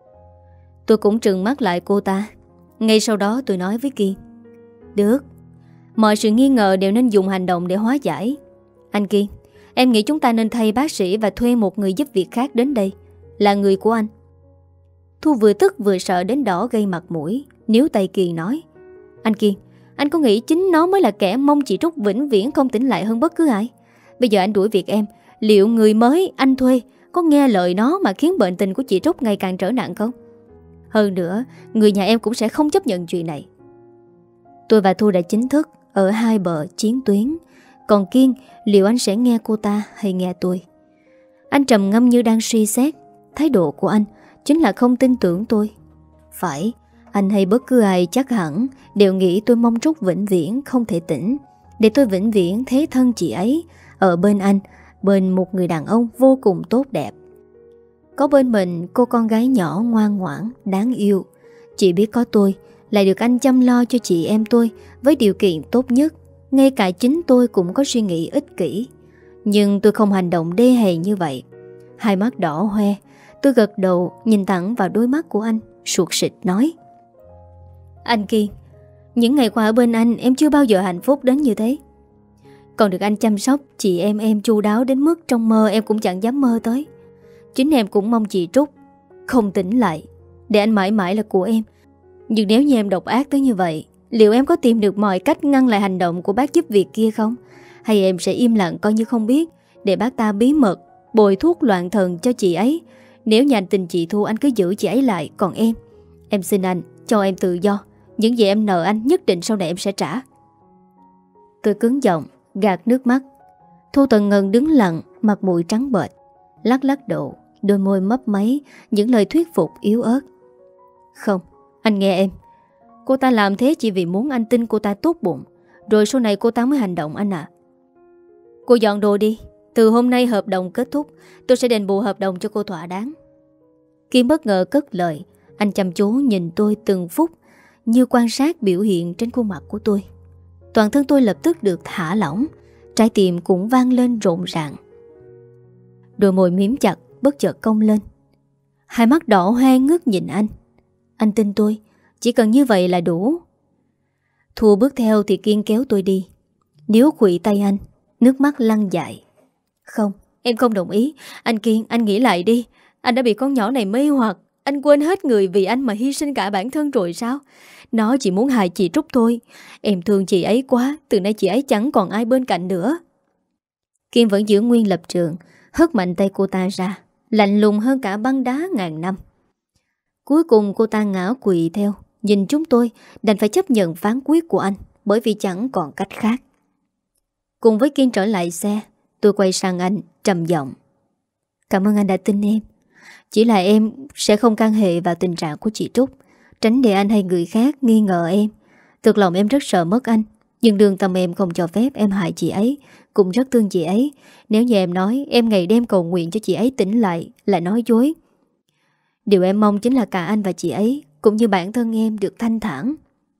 Speaker 1: Tôi cũng trừng mắt lại cô ta. Ngay sau đó tôi nói với Kiên: Được, Mọi sự nghi ngờ đều nên dùng hành động để hóa giải. Anh Kiên, em nghĩ chúng ta nên thay bác sĩ và thuê một người giúp việc khác đến đây, là người của anh. Thu vừa tức vừa sợ đến đỏ gây mặt mũi, níu tay Kiên nói: Anh Kiên, anh có nghĩ chính nó mới là kẻ mong chị Trúc vĩnh viễn không tỉnh lại hơn bất cứ ai? Bây giờ anh đuổi việc em, liệu người mới anh thuê có nghe lời nó mà khiến bệnh tình của chị Trúc ngày càng trở nặng không? Hơn nữa, người nhà em cũng sẽ không chấp nhận chuyện này. Tôi và Thu đã chính thức ở hai bờ chiến tuyến. Còn Kiên, liệu anh sẽ nghe cô ta hay nghe tôi? Anh trầm ngâm như đang suy xét. Thái độ của anh chính là không tin tưởng tôi. Phải, anh hay bất cứ ai chắc hẳn đều nghĩ tôi mong Trúc vĩnh viễn không thể tỉnh, để tôi vĩnh viễn thế thân chị ấy ở bên anh, bên một người đàn ông vô cùng tốt đẹp. Có bên mình cô con gái nhỏ ngoan ngoãn, đáng yêu. Chỉ biết có tôi lại được anh chăm lo cho chị em tôi với điều kiện tốt nhất. Ngay cả chính tôi cũng có suy nghĩ ích kỷ. Nhưng tôi không hành động đê hèn như vậy. Hai mắt đỏ hoe, tôi gật đầu nhìn thẳng vào đôi mắt của anh, sụt sịt nói: Anh Kiên, những ngày qua ở bên anh em chưa bao giờ hạnh phúc đến như thế. Còn được anh chăm sóc chị em em chu đáo đến mức trong mơ em cũng chẳng dám mơ tới. Chính em cũng mong chị Trúc không tỉnh lại, để anh mãi mãi là của em. Nhưng nếu như em độc ác tới như vậy, liệu em có tìm được mọi cách ngăn lại hành động của bác giúp việc kia không? Hay em sẽ im lặng coi như không biết, để bác ta bí mật bồi thuốc loạn thần cho chị ấy? Nếu như anh tình chị Thu, anh cứ giữ chị ấy lại. Còn em, em xin anh cho em tự do. Những gì em nợ anh nhất định sau này em sẽ trả. Tôi cứng giọng gạt nước mắt. Thu Tần Ngân đứng lặng, mặt mũi trắng bệch, lắc lắc đầu, đôi môi mấp máy những lời thuyết phục yếu ớt. Không, anh nghe em. Cô ta làm thế chỉ vì muốn anh tin cô ta tốt bụng, rồi sau này cô ta mới hành động anh à. Cô dọn đồ đi. Từ hôm nay hợp đồng kết thúc, tôi sẽ đền bù hợp đồng cho cô thỏa đáng. Kiên bất ngờ cất lời. Anh chăm chú nhìn tôi từng phút, như quan sát biểu hiện trên khuôn mặt của tôi. Toàn thân tôi lập tức được thả lỏng, trái tim cũng vang lên rộn ràng. Đôi môi miếm chặt bất chợt cong lên. Hai mắt đỏ hoe ngước nhìn anh. Anh tin tôi, chỉ cần như vậy là đủ. Thu bước theo thì Kiên kéo tôi đi, níu khuỵu tay anh, nước mắt lăn dài. Không, em không đồng ý. Anh Kiên, anh nghĩ lại đi. Anh đã bị con nhỏ này mê hoặc. Anh quên hết người vì anh mà hy sinh cả bản thân rồi sao? Nó chỉ muốn hại chị Trúc thôi. Em thương chị ấy quá. Từ nay chị ấy chẳng còn ai bên cạnh nữa. Kiên vẫn giữ nguyên lập trường, hất mạnh tay cô ta ra, lạnh lùng hơn cả băng đá ngàn năm. Cuối cùng cô ta ngã quỵ theo. Nhìn chúng tôi đành phải chấp nhận phán quyết của anh, bởi vì chẳng còn cách khác. Cùng với Kiên trở lại xe, tôi quay sang anh trầm giọng: Cảm ơn anh đã tin em. Chỉ là em sẽ không can hệ vào tình trạng của chị Trúc, tránh để anh hay người khác nghi ngờ em. Thực lòng em rất sợ mất anh, nhưng đường tâm em không cho phép em hại chị ấy. Cũng rất thương chị ấy. Nếu như em nói em ngày đêm cầu nguyện cho chị ấy tỉnh lại là nói dối. Điều em mong chính là cả anh và chị ấy, cũng như bản thân em, được thanh thản.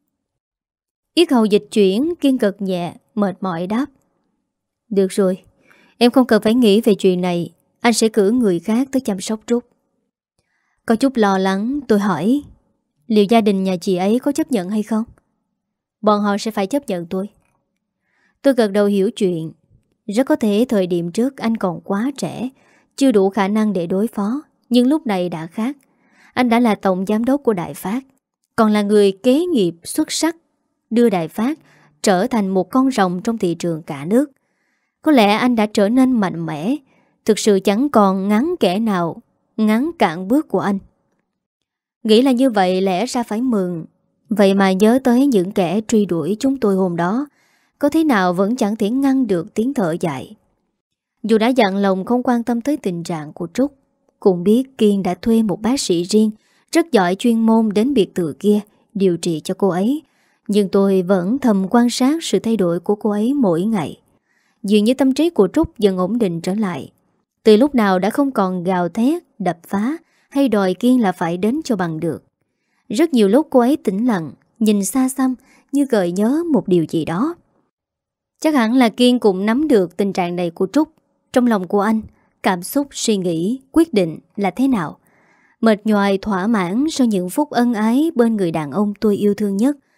Speaker 1: Yết hầu dịch chuyển, Kiên cực nhẹ, mệt mỏi đáp: Được rồi, em không cần phải nghĩ về chuyện này. Anh sẽ cử người khác tới chăm sóc Trúc. Có chút lo lắng, tôi hỏi: Liệu gia đình nhà chị ấy có chấp nhận hay không? Bọn họ sẽ phải chấp nhận tôi. Tôi gật đầu hiểu chuyện. Rất có thể thời điểm trước anh còn quá trẻ, chưa đủ khả năng để đối phó. Nhưng lúc này đã khác. Anh đã là tổng giám đốc của Đại Phát, còn là người kế nghiệp xuất sắc, đưa Đại Phát trở thành một con rồng trong thị trường cả nước. Có lẽ anh đã trở nên mạnh mẽ. Thực sự chẳng còn ngắn kẻ nào ngắn cản bước của anh. Nghĩ là như vậy lẽ ra phải mừng. Vậy mà nhớ tới những kẻ truy đuổi chúng tôi hôm đó, có thế nào vẫn chẳng thể ngăn được tiếng thở dài. Dù đã dặn lòng không quan tâm tới tình trạng của Trúc, cũng biết Kiên đã thuê một bác sĩ riêng rất giỏi chuyên môn đến biệt thự kia điều trị cho cô ấy. Nhưng tôi vẫn thầm quan sát sự thay đổi của cô ấy mỗi ngày. Dường như tâm trí của Trúc dần ổn định trở lại. Từ lúc nào đã không còn gào thét, đập phá hay đòi Kiên là phải đến cho bằng được. Rất nhiều lúc cô ấy tĩnh lặng, nhìn xa xăm như gợi nhớ một điều gì đó. Chắc hẳn là Kiên cũng nắm được tình trạng này của Trúc. Trong lòng của anh, cảm xúc, suy nghĩ, quyết định là thế nào. Mệt nhoài thỏa mãn sau những phút ân ái bên người đàn ông tôi yêu thương nhất.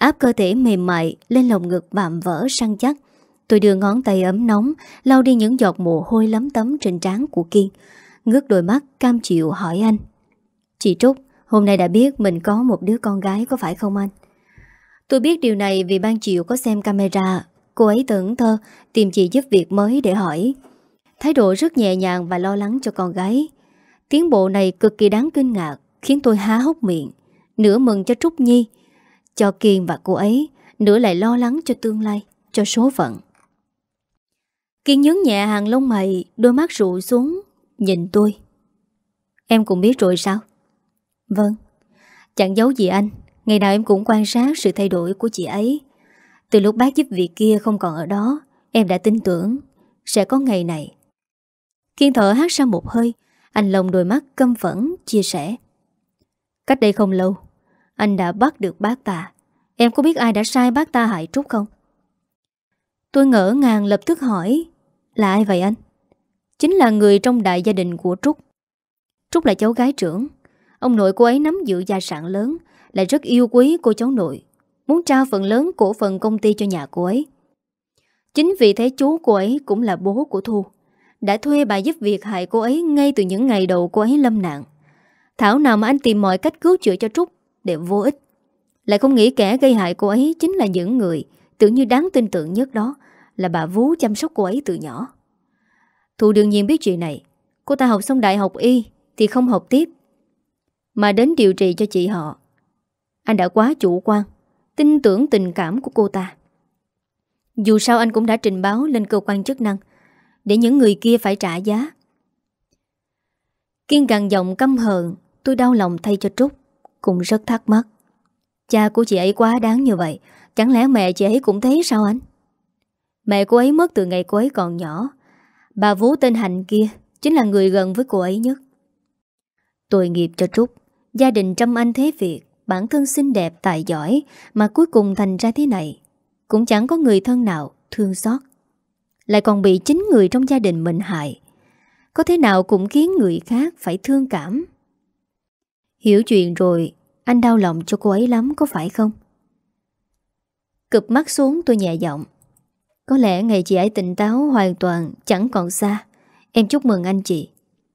Speaker 1: áp cơ thể mềm mại lên lồng ngực vạm vỡ săn chắc. Tôi đưa ngón tay ấm nóng lau đi những giọt mồ hôi lấm tấm trên trán của Kiên, ngước đôi mắt cam chịu hỏi anh: Chị Trúc, hôm nay đã biết mình có một đứa con gái có phải không anh? Tôi biết điều này vì ban chiều có xem camera. Cô ấy tưởng thơ tìm chị giúp việc mới để hỏi. Thái độ rất nhẹ nhàng và lo lắng cho con gái. Tiến bộ này cực kỳ đáng kinh ngạc, khiến tôi há hốc miệng. Nửa mừng cho Trúc Nhi, cho Kiên và cô ấy, nửa lại lo lắng cho tương lai, cho số phận. Kiên nhướng nhẹ hàng lông mày, đôi mắt rụ xuống, nhìn tôi. Em cũng biết rồi sao? Vâng. Chẳng giấu gì anh, ngày nào em cũng quan sát sự thay đổi của chị ấy. Từ lúc bác giúp việc kia không còn ở đó, em đã tin tưởng sẽ có ngày này. Kiên thở hắt ra một hơi, anh lồng đôi mắt căm phẫn, chia sẻ. Cách đây không lâu, anh đã bắt được bác ta. Em có biết ai đã sai bác ta hại Trúc không? Tôi ngỡ ngàng lập tức hỏi. Là ai vậy anh? Chính là người trong đại gia đình của Trúc. Trúc là cháu gái trưởng. Ông nội cô ấy nắm giữ gia sản lớn, lại rất yêu quý cô cháu nội, muốn trao phần lớn cổ phần công ty cho nhà cô ấy. Chính vì thế chú cô ấy cũng là bố của Thu đã thuê bà giúp việc hại cô ấy ngay từ những ngày đầu cô ấy lâm nạn. Thảo nào mà anh tìm mọi cách cứu chữa cho Trúc đều vô ích. Lại không nghĩ kẻ gây hại cô ấy chính là những người tưởng như đáng tin tưởng nhất đó là bà vú chăm sóc cô ấy từ nhỏ. Thu đương nhiên biết chuyện này. Cô ta học xong đại học y thì không học tiếp, mà đến điều trị cho chị họ. Anh đã quá chủ quan, tin tưởng tình cảm của cô ta. Dù sao anh cũng đã trình báo lên cơ quan chức năng để những người kia phải trả giá. Kiên gằn giọng căm hờn. Tôi đau lòng thay cho Trúc, cũng rất thắc mắc. Cha của chị ấy quá đáng như vậy, chẳng lẽ mẹ chị ấy cũng thế sao anh? Mẹ cô ấy mất từ ngày cô ấy còn nhỏ. Bà vú tên Hạnh kia chính là người gần với cô ấy nhất. Tội nghiệp cho Trúc. Gia đình trăm anh thế Việt, bản thân xinh đẹp tài giỏi, mà cuối cùng thành ra thế này. Cũng chẳng có người thân nào thương xót, lại còn bị chính người trong gia đình mình hại. Có thế nào cũng khiến người khác phải thương cảm. Hiểu chuyện rồi, anh đau lòng cho cô ấy lắm có phải không? Cụp mắt xuống tôi nhẹ giọng. Có lẽ ngày chị ấy tỉnh táo hoàn toàn chẳng còn xa. Em chúc mừng anh chị.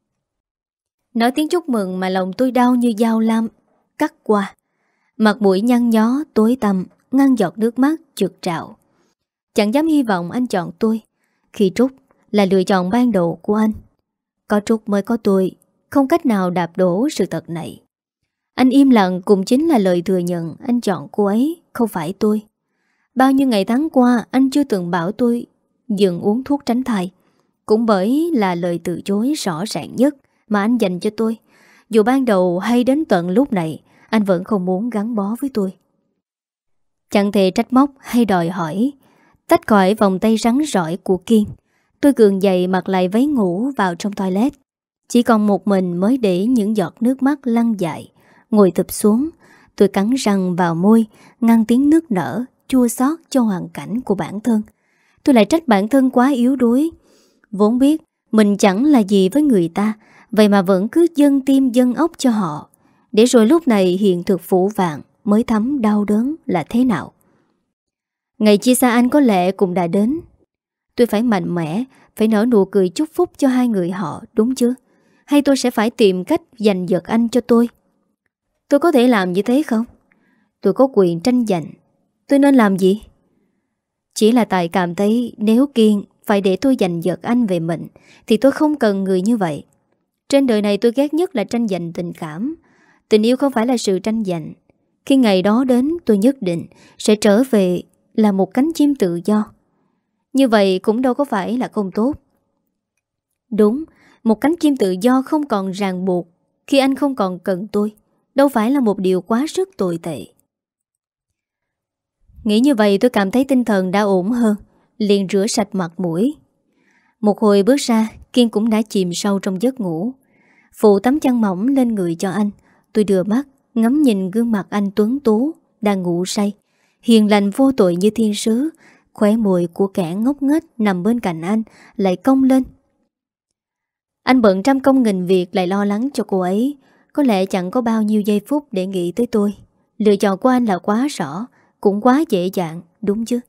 Speaker 1: Nói tiếng chúc mừng mà lòng tôi đau như dao lam cắt qua. Mặt mũi nhăn nhó tối tăm, ngăn giọt nước mắt trượt trạo. Chẳng dám hy vọng anh chọn tôi, khi Trúc là lựa chọn ban đầu của anh. Có Trúc mới có tôi, không cách nào đạp đổ sự thật này. Anh im lặng cũng chính là lời thừa nhận anh chọn cô ấy, không phải tôi. Bao nhiêu ngày tháng qua anh chưa từng bảo tôi dừng uống thuốc tránh thai, cũng bởi là lời từ chối rõ ràng nhất mà anh dành cho tôi. Dù ban đầu hay đến tận lúc này, anh vẫn không muốn gắn bó với tôi. Chẳng thể trách móc hay đòi hỏi. Tách khỏi vòng tay rắn rỏi của Kiên, tôi gượng dậy mặc lại váy ngủ vào trong toilet. Chỉ còn một mình mới để những giọt nước mắt lăn dài. Ngồi thụp xuống, tôi cắn răng vào môi, ngăn tiếng nước nở, chua xót cho hoàn cảnh của bản thân. Tôi lại trách bản thân quá yếu đuối. Vốn biết mình chẳng là gì với người ta, vậy mà vẫn cứ dâng tim dâng óc cho họ. Để rồi lúc này hiện thực phủ vàng mới thấm đau đớn là thế nào. Ngày chia xa anh có lẽ cũng đã đến. Tôi phải mạnh mẽ, phải nở nụ cười chúc phúc cho hai người họ, đúng chứ? Hay tôi sẽ phải tìm cách giành giật anh cho tôi? Tôi có thể làm như thế không? Tôi có quyền tranh giành. Tôi nên làm gì? Chỉ là tại cảm thấy nếu Kiên phải để tôi giành giật anh về mình, thì tôi không cần người như vậy. Trên đời này tôi ghét nhất là tranh giành tình cảm. Tình yêu không phải là sự tranh giành. Khi ngày đó đến, tôi nhất định sẽ trở về là một cánh chim tự do. Như vậy cũng đâu có phải là không tốt. Đúng, một cánh chim tự do không còn ràng buộc khi anh không còn cần tôi, đâu phải là một điều quá sức tồi tệ. Nghĩ như vậy tôi cảm thấy tinh thần đã ổn hơn, liền rửa sạch mặt mũi. Một hồi bước ra, Kiên cũng đã chìm sâu trong giấc ngủ. Phụ tấm chăn mỏng lên người cho anh. Tôi đưa mắt ngắm nhìn gương mặt anh tuấn tú đang ngủ say, hiền lành vô tội như thiên sứ. Khóe môi của kẻ ngốc nghếch nằm bên cạnh anh lại cong lên. Anh bận trăm công nghìn việc lại lo lắng cho cô ấy. Có lẽ chẳng có bao nhiêu giây phút để nghĩ tới tôi. Lựa chọn của anh là quá rõ, cũng quá dễ dàng, đúng chứ?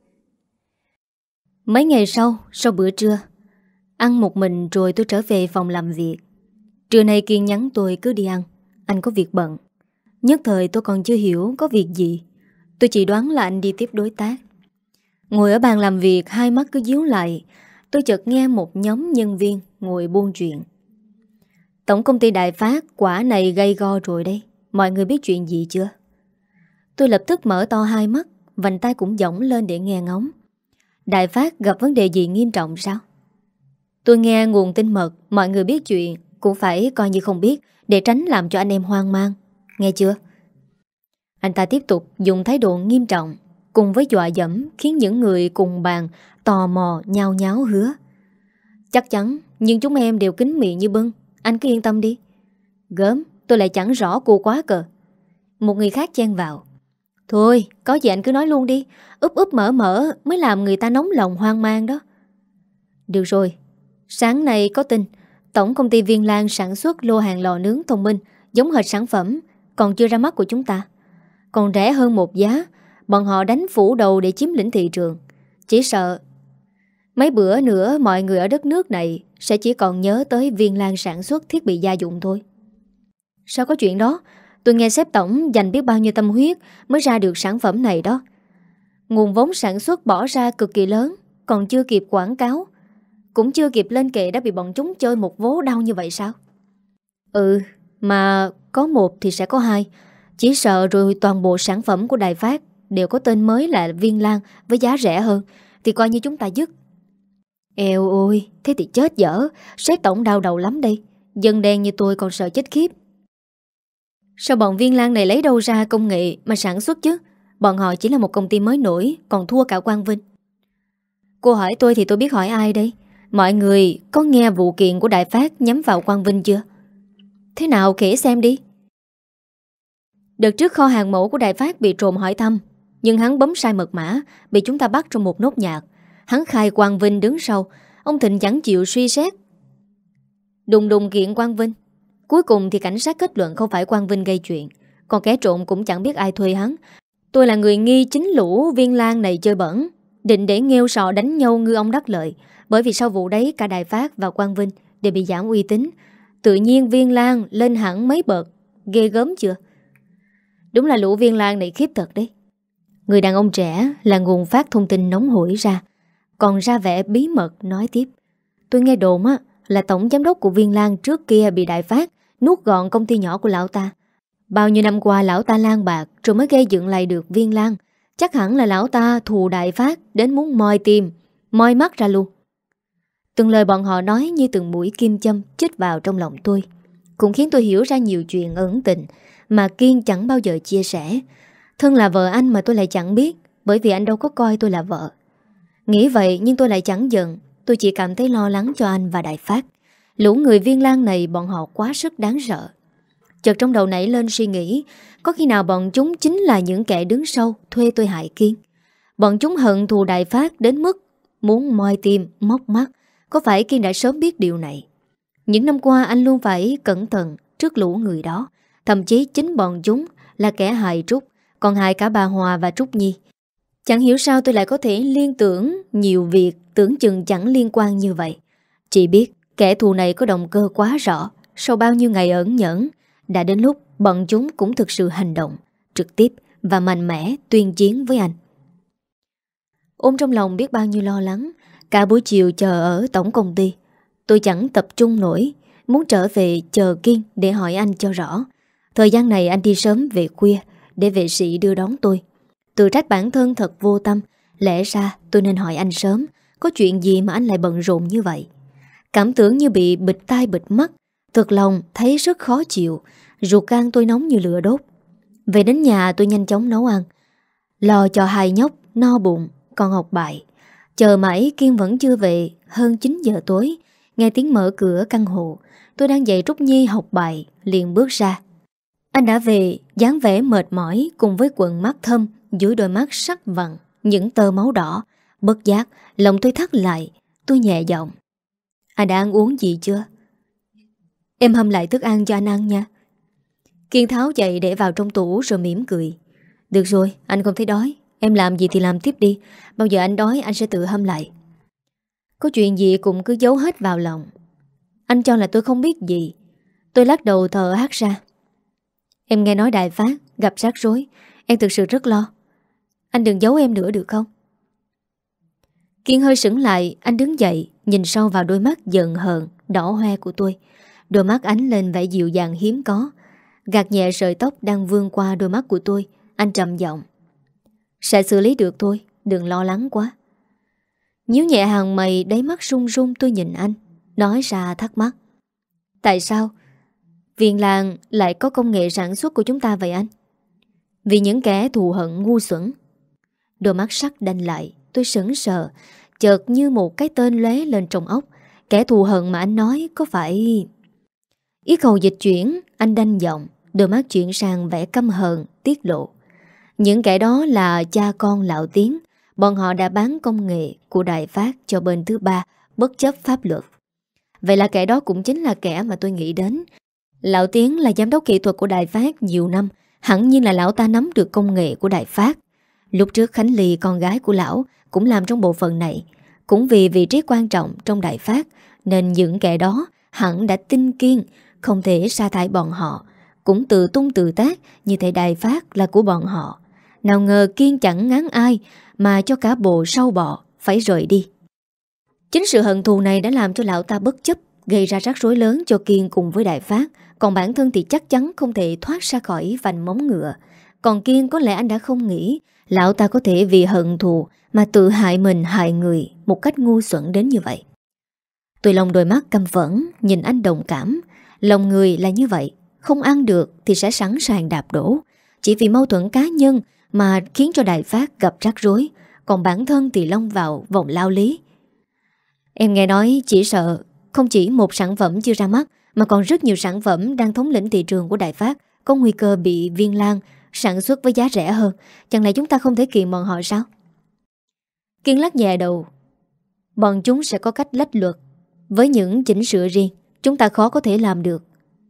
Speaker 1: Mấy ngày sau, sau bữa trưa, ăn một mình rồi tôi trở về phòng làm việc. Trưa nay Kiên nhắn tôi cứ đi ăn, anh có việc bận. Nhất thời tôi còn chưa hiểu có việc gì. Tôi chỉ đoán là anh đi tiếp đối tác. Ngồi ở bàn làm việc, hai mắt cứ díu lại, tôi chợt nghe một nhóm nhân viên ngồi buôn chuyện. Tổng công ty Đại Phát quả này gây go rồi đây. Mọi người biết chuyện gì chưa? Tôi lập tức mở to hai mắt, vành tay cũng dõng lên để nghe ngóng. Đại Phát gặp vấn đề gì nghiêm trọng sao? Tôi nghe nguồn tin mật, mọi người biết chuyện cũng phải coi như không biết, để tránh làm cho anh em hoang mang. Nghe chưa? Anh ta tiếp tục dùng thái độ nghiêm trọng cùng với dọa dẫm, khiến những người cùng bàn tò mò nhao nháo hứa. Chắc chắn, nhưng chúng em đều kín miệng như bưng. Anh cứ yên tâm đi. Gớm, tôi lại chẳng rõ cô quá cờ. Một người khác chen vào. Thôi, có gì anh cứ nói luôn đi. Úp úp mở mở mới làm người ta nóng lòng hoang mang đó. Được rồi. Sáng nay có tin tổng công ty Viên Lan sản xuất lô hàng lò nướng thông minh giống hệt sản phẩm còn chưa ra mắt của chúng ta. Còn rẻ hơn một giá. Bọn họ đánh phủ đầu để chiếm lĩnh thị trường. Chỉ sợ mấy bữa nữa mọi người ở đất nước này sẽ chỉ còn nhớ tới Viên Lan sản xuất thiết bị gia dụng thôi. Sao có chuyện đó? Tôi nghe sếp tổng dành biết bao nhiêu tâm huyết mới ra được sản phẩm này đó. Nguồn vốn sản xuất bỏ ra cực kỳ lớn, còn chưa kịp quảng cáo, cũng chưa kịp lên kệ đã bị bọn chúng chơi một vố đau như vậy sao? Ừ, mà có một thì sẽ có hai. Chỉ sợ rồi toàn bộ sản phẩm của Đại Phát đều có tên mới là Viên Lan với giá rẻ hơn, thì coi như chúng ta dứt. Eo ôi, thế thì chết dở. Sếp tổng đau đầu lắm đây. Dân đen như tôi còn sợ chết khiếp. Sao bọn Viên Lan này lấy đâu ra công nghệ mà sản xuất chứ? Bọn họ chỉ là một công ty mới nổi, còn thua cả Quang Vinh. Cô hỏi tôi thì tôi biết hỏi ai đây? Mọi người có nghe vụ kiện của Đại Phát nhắm vào Quang Vinh chưa? Thế nào kể xem đi. Đợt trước kho hàng mẫu của Đại Phát bị trộm hỏi thăm, nhưng hắn bấm sai mật mã, bị chúng ta bắt trong một nốt nhạc. Hắn khai Quang Vinh đứng sau. Ông Thịnh chẳng chịu suy xét, đùng đùng kiện Quang Vinh. Cuối cùng thì cảnh sát kết luận không phải Quang Vinh gây chuyện, còn kẻ trộm cũng chẳng biết ai thuê hắn. Tôi là người nghi chính lũ Viên Lan này chơi bẩn, định để nghêu sò đánh nhau ngư ông đắc lợi. Bởi vì sau vụ đấy cả Đại Phát và Quang Vinh đều bị giảm uy tín. Tự nhiên Viên Lan lên hẳn mấy bậc. Ghê gớm chưa? Đúng là lũ Viên Lan này khiếp thật đấy. Người đàn ông trẻ là nguồn phát thông tin nóng hổi ra, còn ra vẻ bí mật nói tiếp. Tôi nghe đồn á là tổng giám đốc của Viên Lan trước kia bị Đại Phát nuốt gọn công ty nhỏ của lão ta. Bao nhiêu năm qua lão ta lang bạc rồi mới gây dựng lại được Viên Lan. Chắc hẳn là lão ta thù Đại Phát đến muốn moi tim, moi mắt ra luôn. Từng lời bọn họ nói như từng mũi kim châm chích vào trong lòng tôi, cũng khiến tôi hiểu ra nhiều chuyện ẩn tình mà Kiên chẳng bao giờ chia sẻ. Thân là vợ anh mà tôi lại chẳng biết, bởi vì anh đâu có coi tôi là vợ. Nghĩ vậy nhưng tôi lại chẳng giận. Tôi chỉ cảm thấy lo lắng cho anh và Đại Phát. Lũ người Viên Lan này bọn họ quá sức đáng sợ. Chợt trong đầu nảy lên suy nghĩ, có khi nào bọn chúng chính là những kẻ đứng sau thuê tôi hại Kiên? Bọn chúng hận thù Đại Phát đến mức muốn moi tim, móc mắt. Có phải Kiên đã sớm biết điều này? Những năm qua anh luôn phải cẩn thận trước lũ người đó. Thậm chí chính bọn chúng là kẻ hại Trúc, còn hại cả bà Hòa và Trúc Nhi. Chẳng hiểu sao tôi lại có thể liên tưởng nhiều việc tưởng chừng chẳng liên quan như vậy. Chỉ biết kẻ thù này có động cơ quá rõ. Sau bao nhiêu ngày ẩn nhẫn, đã đến lúc bọn chúng cũng thực sự hành động trực tiếp và mạnh mẽ tuyên chiến với anh. Ôm trong lòng biết bao nhiêu lo lắng, cả buổi chiều chờ ở tổng công ty, tôi chẳng tập trung nổi, muốn trở về chờ Kiên để hỏi anh cho rõ. Thời gian này anh đi sớm về khuya để vệ sĩ đưa đón tôi. Tự trách bản thân thật vô tâm. Lẽ ra tôi nên hỏi anh sớm, có chuyện gì mà anh lại bận rộn như vậy. Cảm tưởng như bị bịt tai bịt mắt, thực lòng thấy rất khó chịu. Ruột gan tôi nóng như lửa đốt. Về đến nhà tôi nhanh chóng nấu ăn, lo cho hai nhóc no bụng còn học bài. Chờ mãi Kiên vẫn chưa về. Hơn chín giờ tối, nghe tiếng mở cửa căn hộ. Tôi đang dạy Trúc Nhi học bài, liền bước ra. Anh đã về, dáng vẻ mệt mỏi cùng với quần mắt thâm dưới đôi mắt sắc vằn những tơ máu đỏ. Bất giác lòng tôi thắt lại. Tôi nhẹ giọng: anh đã ăn uống gì chưa? Em hâm lại thức ăn cho anh ăn nha. Kiên tháo giày để vào trong tủ rồi mỉm cười: được rồi, anh không thấy đói, Em làm gì thì làm tiếp đi. Bao giờ anh đói anh sẽ tự hâm lại. Có chuyện gì cũng cứ giấu hết vào lòng. Anh cho là tôi không biết gì. Tôi lắc đầu thở hắt ra. Em nghe nói Đại Phát gặp rắc rối. Em thực sự rất lo. Anh đừng giấu em nữa được không? Kiên hơi sững lại. Anh đứng dậy, nhìn sâu vào đôi mắt giận hờn đỏ hoe của tôi. Đôi mắt ánh lên vẻ dịu dàng hiếm có. Gạt nhẹ sợi tóc đang vương qua đôi mắt của tôi. Anh trầm giọng. Sẽ xử lý được thôi, đừng lo lắng quá. Nhíu nhẹ hàng mày, đáy mắt run run tôi nhìn anh, nói ra thắc mắc. Tại sao Viên Lan lại có công nghệ sản xuất của chúng ta vậy anh? Vì những kẻ thù hận ngu xuẩn. Đôi mắt sắc đanh lại. Tôi sững sờ. Chợt như một cái tên lóe lên trong óc. Kẻ thù hận mà anh nói có phải... Yết hầu dịch chuyển. Anh đanh giọng. Đôi mắt chuyển sang vẻ căm hờn tiết lộ. Những kẻ đó là cha con Lão Tiến. Bọn họ đã bán công nghệ của Đại Phát cho bên thứ ba, bất chấp pháp luật. Vậy là kẻ đó cũng chính là kẻ mà tôi nghĩ đến. Lão Tiến là giám đốc kỹ thuật của Đại Phát nhiều năm. Hẳn nhiên là lão ta nắm được công nghệ của Đại Phát. Lúc trước Khánh Ly, con gái của lão, cũng làm trong bộ phận này. Cũng vì vị trí quan trọng trong Đại Phát, nên những kẻ đó hẳn đã tin Kiên không thể sa thải bọn họ. Cũng tự tung tự tác như thể Đại Phát là của bọn họ. Nào ngờ Kiên chẳng ngán ai mà cho cả bộ sâu bọ phải rời đi. Chính sự hận thù này đã làm cho lão ta bất chấp, gây ra rắc rối lớn cho Kiên cùng với Đại Phát. Còn bản thân thì chắc chắn không thể thoát ra khỏi vành móng ngựa. Còn Kiên có lẽ anh đã không nghĩ lão ta có thể vì hận thù mà tự hại mình hại người một cách ngu xuẩn đến như vậy. Tôi lòng đôi mắt căm phẫn nhìn anh đồng cảm. Lòng người là như vậy, không ăn được thì sẽ sẵn sàng đạp đổ. Chỉ vì mâu thuẫn cá nhân mà khiến cho Đại Phát gặp rắc rối. Còn bản thân thì long vào vòng lao lý. Em nghe nói chỉ sợ không chỉ một sản phẩm chưa ra mắt, mà còn rất nhiều sản phẩm đang thống lĩnh thị trường của Đại Phát có nguy cơ bị Viên Lan sản xuất với giá rẻ hơn. Chẳng lẽ chúng ta không thể kiện bọn họ sao? Kiên lắc nhẹ đầu. Bọn chúng sẽ có cách lách luật. Với những chỉnh sửa riêng, chúng ta khó có thể làm được.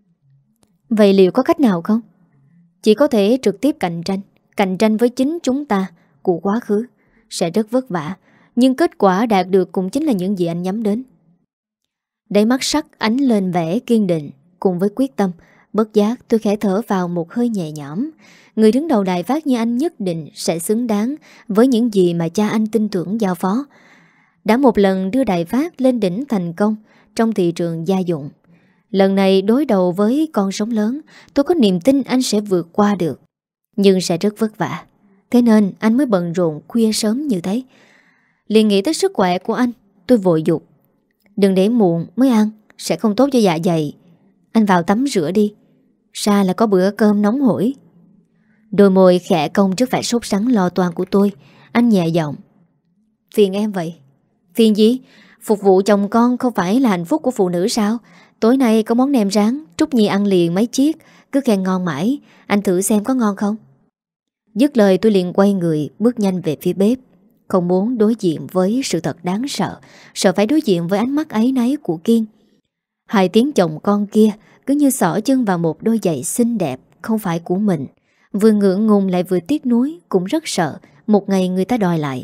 Speaker 1: Vậy liệu có cách nào không? Chỉ có thể trực tiếp cạnh tranh. Cạnh tranh với chính chúng ta của quá khứ. Sẽ rất vất vả, nhưng kết quả đạt được cũng chính là những gì anh nhắm đến. Đáy mắt sắc ánh lên vẻ kiên định cùng với quyết tâm. Bất giác tôi khẽ thở vào một hơi nhẹ nhõm. Người đứng đầu Đại Phát như anh nhất định sẽ xứng đáng với những gì mà cha anh tin tưởng giao phó. Đã một lần đưa Đại Phát lên đỉnh thành công trong thị trường gia dụng. Lần này đối đầu với con sóng lớn, tôi có niềm tin anh sẽ vượt qua được. Nhưng sẽ rất vất vả. Thế nên anh mới bận rộn khuya sớm như thế. Liền nghĩ tới sức khỏe của anh, tôi vội dục. Đừng để muộn mới ăn, sẽ không tốt cho dạ dày. Anh vào tắm rửa đi, ra là có bữa cơm nóng hổi. Đôi môi khẽ cong trước vẻ sốt sắng lo toan của tôi. Anh nhẹ giọng. Phiền em vậy. Phiền gì? Phục vụ chồng con không phải là hạnh phúc của phụ nữ sao? Tối nay có món nem rán, Trúc Nhi ăn liền mấy chiếc, cứ khen ngon mãi. Anh thử xem có ngon không? Dứt lời tôi liền quay người, bước nhanh về phía bếp. Không muốn đối diện với sự thật đáng sợ. Sợ phải đối diện với ánh mắt áy náy của Kiên. Hai tiếng chồng con kia cứ như xỏ chân vào một đôi giày xinh đẹp không phải của mình. Vừa ngượng ngùng lại vừa tiếc nuối. Cũng rất sợ một ngày người ta đòi lại.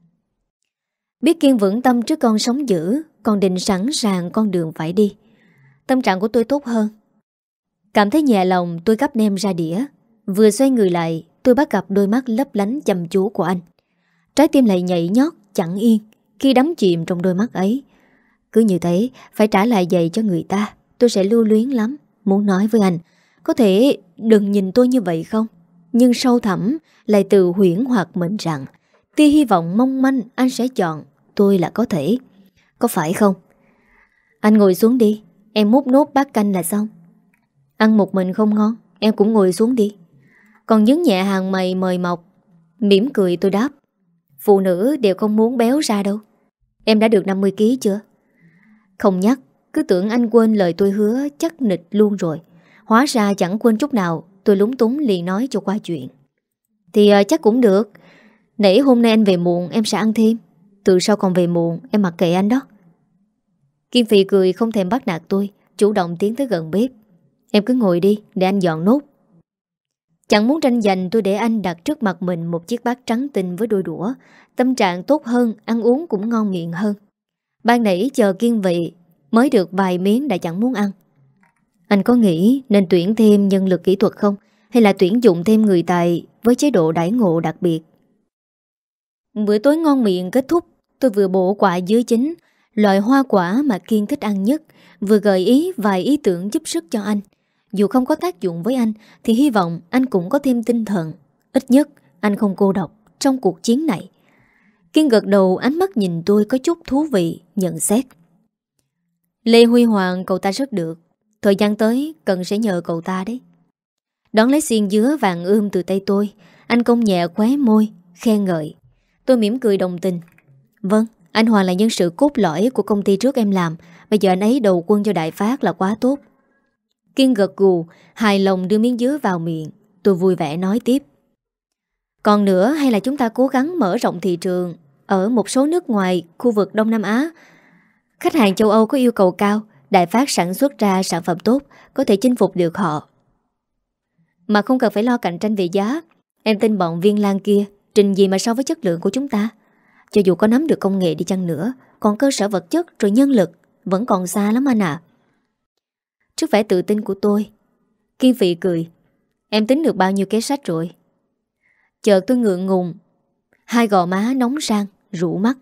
Speaker 1: Biết Kiên vững tâm trước con sóng dữ, còn định sẵn sàng con đường phải đi. Tâm trạng của tôi tốt hơn. Cảm thấy nhẹ lòng, tôi gắp nem ra đĩa. Vừa xoay người lại, tôi bắt gặp đôi mắt lấp lánh chăm chú của anh. Trái tim lại nhảy nhót chẳng yên khi đắm chìm trong đôi mắt ấy. Cứ như thế, phải trả lại giày cho người ta, tôi sẽ lưu luyến lắm. Muốn nói với anh, có thể đừng nhìn tôi như vậy không? Nhưng sâu thẳm lại tự huyễn hoặc mình rằng tia hy vọng mong manh anh sẽ chọn tôi là có thể. Có phải không? Anh ngồi xuống đi, em múc nốt bát canh là xong. Ăn một mình không ngon, em cũng ngồi xuống đi. Còn nhướng nhẹ hàng mày mời mọc. Mỉm cười tôi đáp. Phụ nữ đều không muốn béo ra đâu. Em đã được năm mươi ki lô gam chưa? Không nhắc, cứ tưởng anh quên lời tôi hứa chắc nịch luôn rồi. Hóa ra chẳng quên chút nào. Tôi lúng túng liền nói cho qua chuyện. Thì uh, chắc cũng được. Nãy hôm nay anh về muộn em sẽ ăn thêm. Từ sau còn về muộn em mặc kệ anh đó. Kiên phì cười không thèm bắt nạt tôi, chủ động tiến tới gần bếp. Em cứ ngồi đi để anh dọn nốt. Chẳng muốn tranh giành, tôi để anh đặt trước mặt mình một chiếc bát trắng tinh với đôi đũa. Tâm trạng tốt hơn, ăn uống cũng ngon miệng hơn. Ban nãy chờ kiên vị mới được vài miếng đã chẳng muốn ăn. Anh có nghĩ nên tuyển thêm nhân lực kỹ thuật không? Hay là tuyển dụng thêm người tài với chế độ đãi ngộ đặc biệt? Bữa tối ngon miệng kết thúc, tôi vừa bổ quả dưới chính, loại hoa quả mà Kiên thích ăn nhất, vừa gợi ý vài ý tưởng giúp sức cho anh. Dù không có tác dụng với anh thì hy vọng anh cũng có thêm tinh thần. Ít nhất anh không cô độc trong cuộc chiến này. Kiên gật đầu, ánh mắt nhìn tôi có chút thú vị, nhận xét. Lê Huy Hoàng cậu ta rất được. Thời gian tới cần sẽ nhờ cậu ta đấy. Đón lấy xiên dứa vàng ươm từ tay tôi, anh công nhẹ khóe môi, khen ngợi. Tôi mỉm cười đồng tình. Vâng, anh Hoàng là nhân sự cốt lõi của công ty trước em làm. Bây giờ anh ấy đầu quân cho Đại Phát là quá tốt. Kiên gật gù, hài lòng đưa miếng dứa vào miệng. Tôi vui vẻ nói tiếp. Còn nữa, hay là chúng ta cố gắng mở rộng thị trường ở một số nước ngoài, khu vực Đông Nam Á. Khách hàng châu Âu có yêu cầu cao, Đại Phát sản xuất ra sản phẩm tốt, có thể chinh phục được họ. Mà không cần phải lo cạnh tranh về giá. Em tin bọn Viên Lan kia trình gì mà so với chất lượng của chúng ta. Cho dù có nắm được công nghệ đi chăng nữa, còn cơ sở vật chất rồi nhân lực vẫn còn xa lắm anh ạ. Trước vẻ tự tin của tôi, Kiên Phị cười. Em tính được bao nhiêu kế sách rồi? Chợt tôi ngượng ngùng, hai gò má nóng rang, rũ mắt.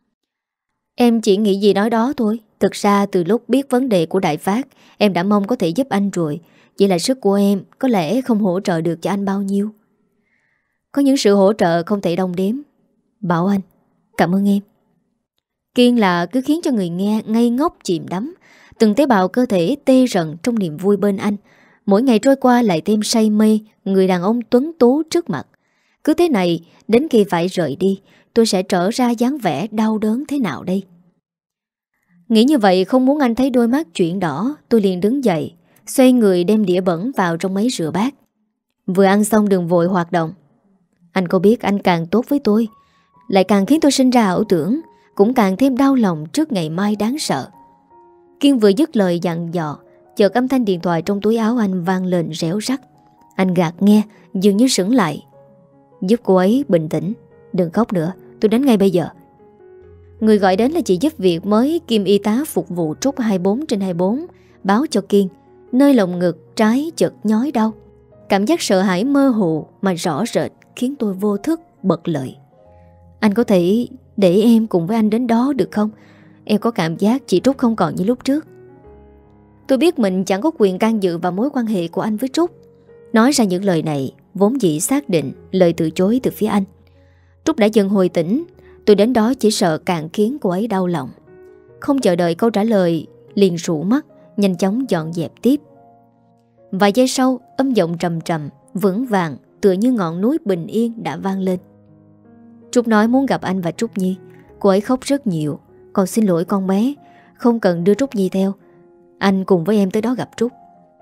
Speaker 1: Em chỉ nghĩ gì nói đó thôi. Thực ra từ lúc biết vấn đề của Đại Phát, em đã mong có thể giúp anh rồi. Chỉ là sức của em có lẽ không hỗ trợ được cho anh bao nhiêu. Có những sự hỗ trợ không thể đong đếm. Bảo anh, cảm ơn em. Kiên là cứ khiến cho người nghe ngây ngốc chìm đắm. Từng tế bào cơ thể tê rần trong niềm vui bên anh. Mỗi ngày trôi qua lại thêm say mê người đàn ông tuấn tú trước mặt. Cứ thế này, đến khi phải rời đi, tôi sẽ trở ra dáng vẻ đau đớn thế nào đây? Nghĩ như vậy, không muốn anh thấy đôi mắt chuyển đỏ, tôi liền đứng dậy, xoay người đem đĩa bẩn vào trong máy rửa bát. Vừa ăn xong đừng vội hoạt động. Anh có biết anh càng tốt với tôi, lại càng khiến tôi sinh ra ảo tưởng, cũng càng thêm đau lòng trước ngày mai đáng sợ. Kiên vừa dứt lời dặn dò, chợt âm thanh điện thoại trong túi áo anh vang lên réo rắt. Anh gạt nghe, dường như sững lại. Giúp cô ấy bình tĩnh. Đừng khóc nữa, tôi đến ngay bây giờ. Người gọi đến là chị giúp việc mới kiêm y tá phục vụ Trúc hai mươi bốn trên hai mươi bốn. Báo cho Kiên, nơi lồng ngực trái chợt nhói đau. Cảm giác sợ hãi mơ hồ mà rõ rệt khiến tôi vô thức bật lời. Anh có thể để em cùng với anh đến đó được không? Em có cảm giác chị Trúc không còn như lúc trước. Tôi biết mình chẳng có quyền can dự vào mối quan hệ của anh với Trúc. Nói ra những lời này vốn dĩ xác định lời từ chối từ phía anh. Trúc đã dần hồi tỉnh. Tôi đến đó chỉ sợ càng khiến cô ấy đau lòng. Không chờ đợi câu trả lời, liền rũ mắt, nhanh chóng dọn dẹp tiếp. Vài giây sau, âm giọng trầm trầm, vững vàng, tựa như ngọn núi bình yên đã vang lên. Trúc nói muốn gặp anh và Trúc Nhi. Cô ấy khóc rất nhiều. Còn xin lỗi con bé, không cần đưa Trúc Nhi theo. Anh cùng với em tới đó gặp Trúc.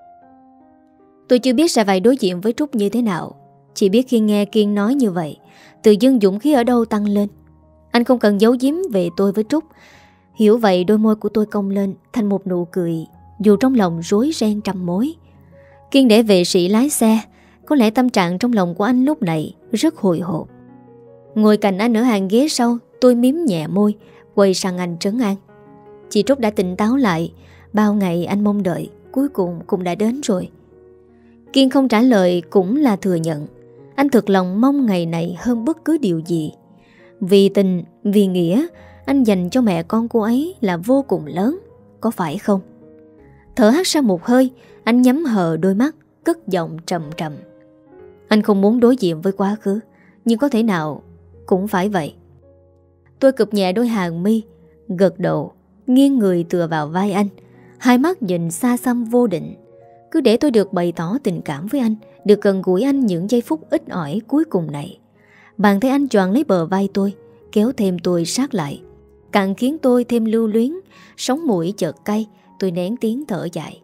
Speaker 1: Tôi chưa biết sẽ phải đối diện với Trúc như thế nào. Chỉ biết khi nghe Kiên nói như vậy, tự dưng dũng khí ở đâu tăng lên. Anh không cần giấu giếm về tôi với Trúc. Hiểu vậy, đôi môi của tôi cong lên thành một nụ cười, dù trong lòng rối ren trăm mối. Kiên để vệ sĩ lái xe. Có lẽ tâm trạng trong lòng của anh lúc này rất hồi hộp. Ngồi cạnh anh ở hàng ghế sau, tôi miếm nhẹ môi, quay sang anh trấn an. Chị Trúc đã tỉnh táo lại. Bao ngày anh mong đợi cuối cùng cũng đã đến rồi. Kiên không trả lời cũng là thừa nhận. Anh thực lòng mong ngày này hơn bất cứ điều gì. Vì tình, vì nghĩa, anh dành cho mẹ con cô ấy là vô cùng lớn, có phải không? Thở hắt ra một hơi, anh nhắm hờ đôi mắt, cất giọng trầm trầm. Anh không muốn đối diện với quá khứ, nhưng có thể nào cũng phải vậy. Tôi cụp nhẹ đôi hàng mi, gật đầu, nghiêng người tựa vào vai anh, hai mắt nhìn xa xăm vô định. Cứ để tôi được bày tỏ tình cảm với anh, được gần gũi anh những giây phút ít ỏi cuối cùng này. Bàn tay anh choàng lấy bờ vai tôi, kéo thêm tôi sát lại, càng khiến tôi thêm lưu luyến. Sống mũi chợt cay, tôi nén tiếng thở dài.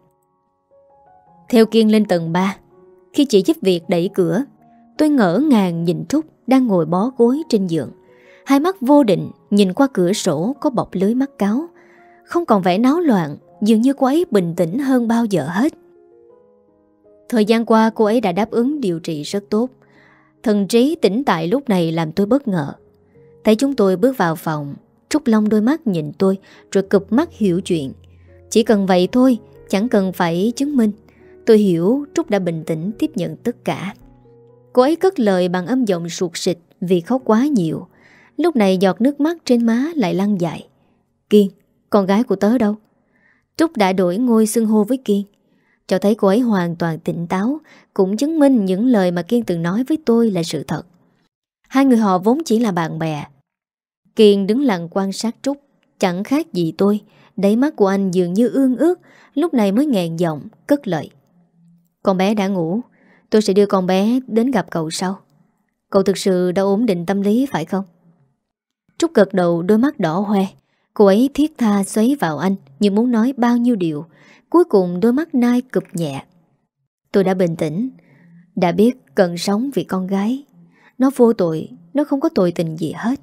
Speaker 1: Theo Kiên lên tầng ba. Khi chị giúp việc đẩy cửa, tôi ngỡ ngàng nhìn Trúc đang ngồi bó gối trên giường, hai mắt vô định nhìn qua cửa sổ có bọc lưới mắt cáo. Không còn vẻ náo loạn, dường như cô ấy bình tĩnh hơn bao giờ hết. Thời gian qua cô ấy đã đáp ứng điều trị rất tốt. Thần trí tĩnh tại lúc này làm tôi bất ngờ. Thấy chúng tôi bước vào phòng, Trúc long đôi mắt nhìn tôi rồi cụp mắt hiểu chuyện. Chỉ cần vậy thôi, chẳng cần phải chứng minh. Tôi hiểu Trúc đã bình tĩnh tiếp nhận tất cả. Cô ấy cất lời bằng âm giọng sụt sịt vì khóc quá nhiều. Lúc này giọt nước mắt trên má lại lăn dài. Kiên, con gái của tớ đâu? Trúc đã đổi ngôi xưng hô với Kiên, cho thấy cô ấy hoàn toàn tỉnh táo, cũng chứng minh những lời mà Kiên từng nói với tôi là sự thật. Hai người họ vốn chỉ là bạn bè. Kiên đứng lặng quan sát Trúc, chẳng khác gì tôi. Đáy mắt của anh dường như ương ước, lúc này mới nghẹn giọng cất lời. Con bé đã ngủ, tôi sẽ đưa con bé đến gặp cậu sau. Cậu thực sự đã ổn định tâm lý phải không? Trúc gật đầu, đôi mắt đỏ hoe. Cô ấy thiết tha xoáy vào anh như muốn nói bao nhiêu điều. Cuối cùng đôi mắt nai cụp nhẹ. Tôi đã bình tĩnh, đã biết cần sống vì con gái. Nó vô tội, nó không có tội tình gì hết.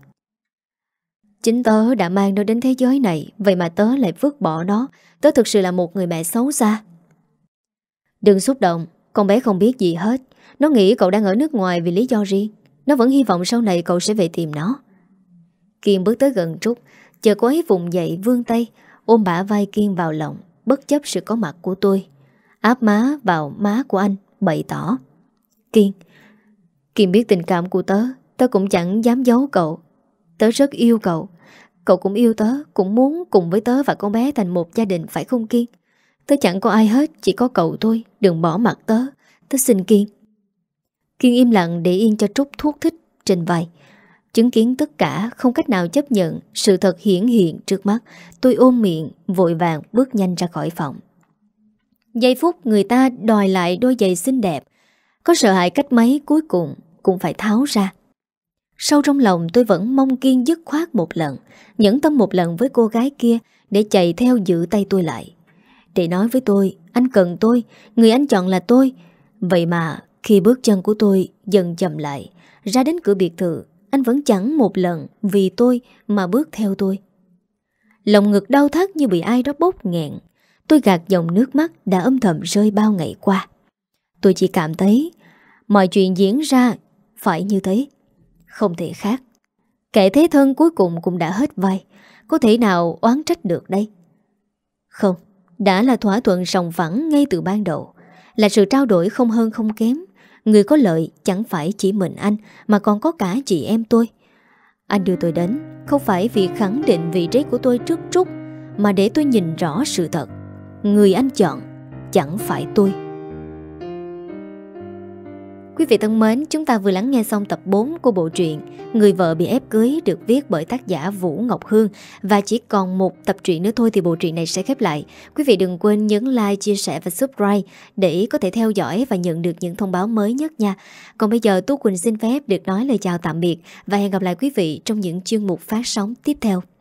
Speaker 1: Chính tớ đã mang nó đến thế giới này, vậy mà tớ lại vứt bỏ nó. Tớ thực sự là một người mẹ xấu xa. Đừng xúc động, con bé không biết gì hết. Nó nghĩ cậu đang ở nước ngoài vì lý do riêng. Nó vẫn hy vọng sau này cậu sẽ về tìm nó. Kiên bước tới gần Trúc, chờ cô ấy vùng dậy vươn tay ôm bả vai Kiên vào lòng, bất chấp sự có mặt của tôi. Áp má vào má của anh, bày tỏ. Kiên, Kiên biết tình cảm của tớ, tớ cũng chẳng dám giấu cậu. Tớ rất yêu cậu. Cậu cũng yêu tớ, cũng muốn cùng với tớ và con bé thành một gia đình, phải không Kiên? Tớ chẳng có ai hết, chỉ có cậu thôi. Đừng bỏ mặt tớ, tớ xin Kiên. Kiên im lặng để yên cho Trúc thuốc thích trên vai. Chứng kiến tất cả, không cách nào chấp nhận sự thật hiển hiện trước mắt. Tôi ôm miệng, vội vàng bước nhanh ra khỏi phòng. Giây phút người ta đòi lại đôi giày xinh đẹp, có sợ hãi cách mấy cuối cùng cũng phải tháo ra. Sâu trong lòng tôi vẫn mong Kiên dứt khoát một lần, nhẫn tâm một lần với cô gái kia, để chạy theo giữ tay tôi lại, để nói với tôi anh cần tôi, người anh chọn là tôi. Vậy mà khi bước chân của tôi dần chậm lại, ra đến cửa biệt thự, anh vẫn chẳng một lần vì tôi mà bước theo tôi. Lòng ngực đau thắt như bị ai đó bóp nghẹn. Tôi gạt dòng nước mắt đã âm thầm rơi bao ngày qua. Tôi chỉ cảm thấy mọi chuyện diễn ra phải như thế, không thể khác. Kẻ thế thân cuối cùng cũng đã hết vai, có thể nào oán trách được đây? Không, đã là thỏa thuận sòng phẳng ngay từ ban đầu, là sự trao đổi không hơn không kém. Người có lợi chẳng phải chỉ mình anh, mà còn có cả chị em tôi. Anh đưa tôi đến không phải vì khẳng định vị trí của tôi trước Trúc, mà để tôi nhìn rõ sự thật. Người anh chọn chẳng phải tôi. Quý vị thân mến, chúng ta vừa lắng nghe xong tập bốn của bộ truyện Người vợ bị ép cưới, được viết bởi tác giả Vũ Ngọc Hương. Và chỉ còn một tập truyện nữa thôi thì bộ truyện này sẽ khép lại. Quý vị đừng quên nhấn like, chia sẻ và subscribe để có thể theo dõi và nhận được những thông báo mới nhất nha. Còn bây giờ Tú Quỳnh xin phép được nói lời chào tạm biệt và hẹn gặp lại quý vị trong những chuyên mục phát sóng tiếp theo.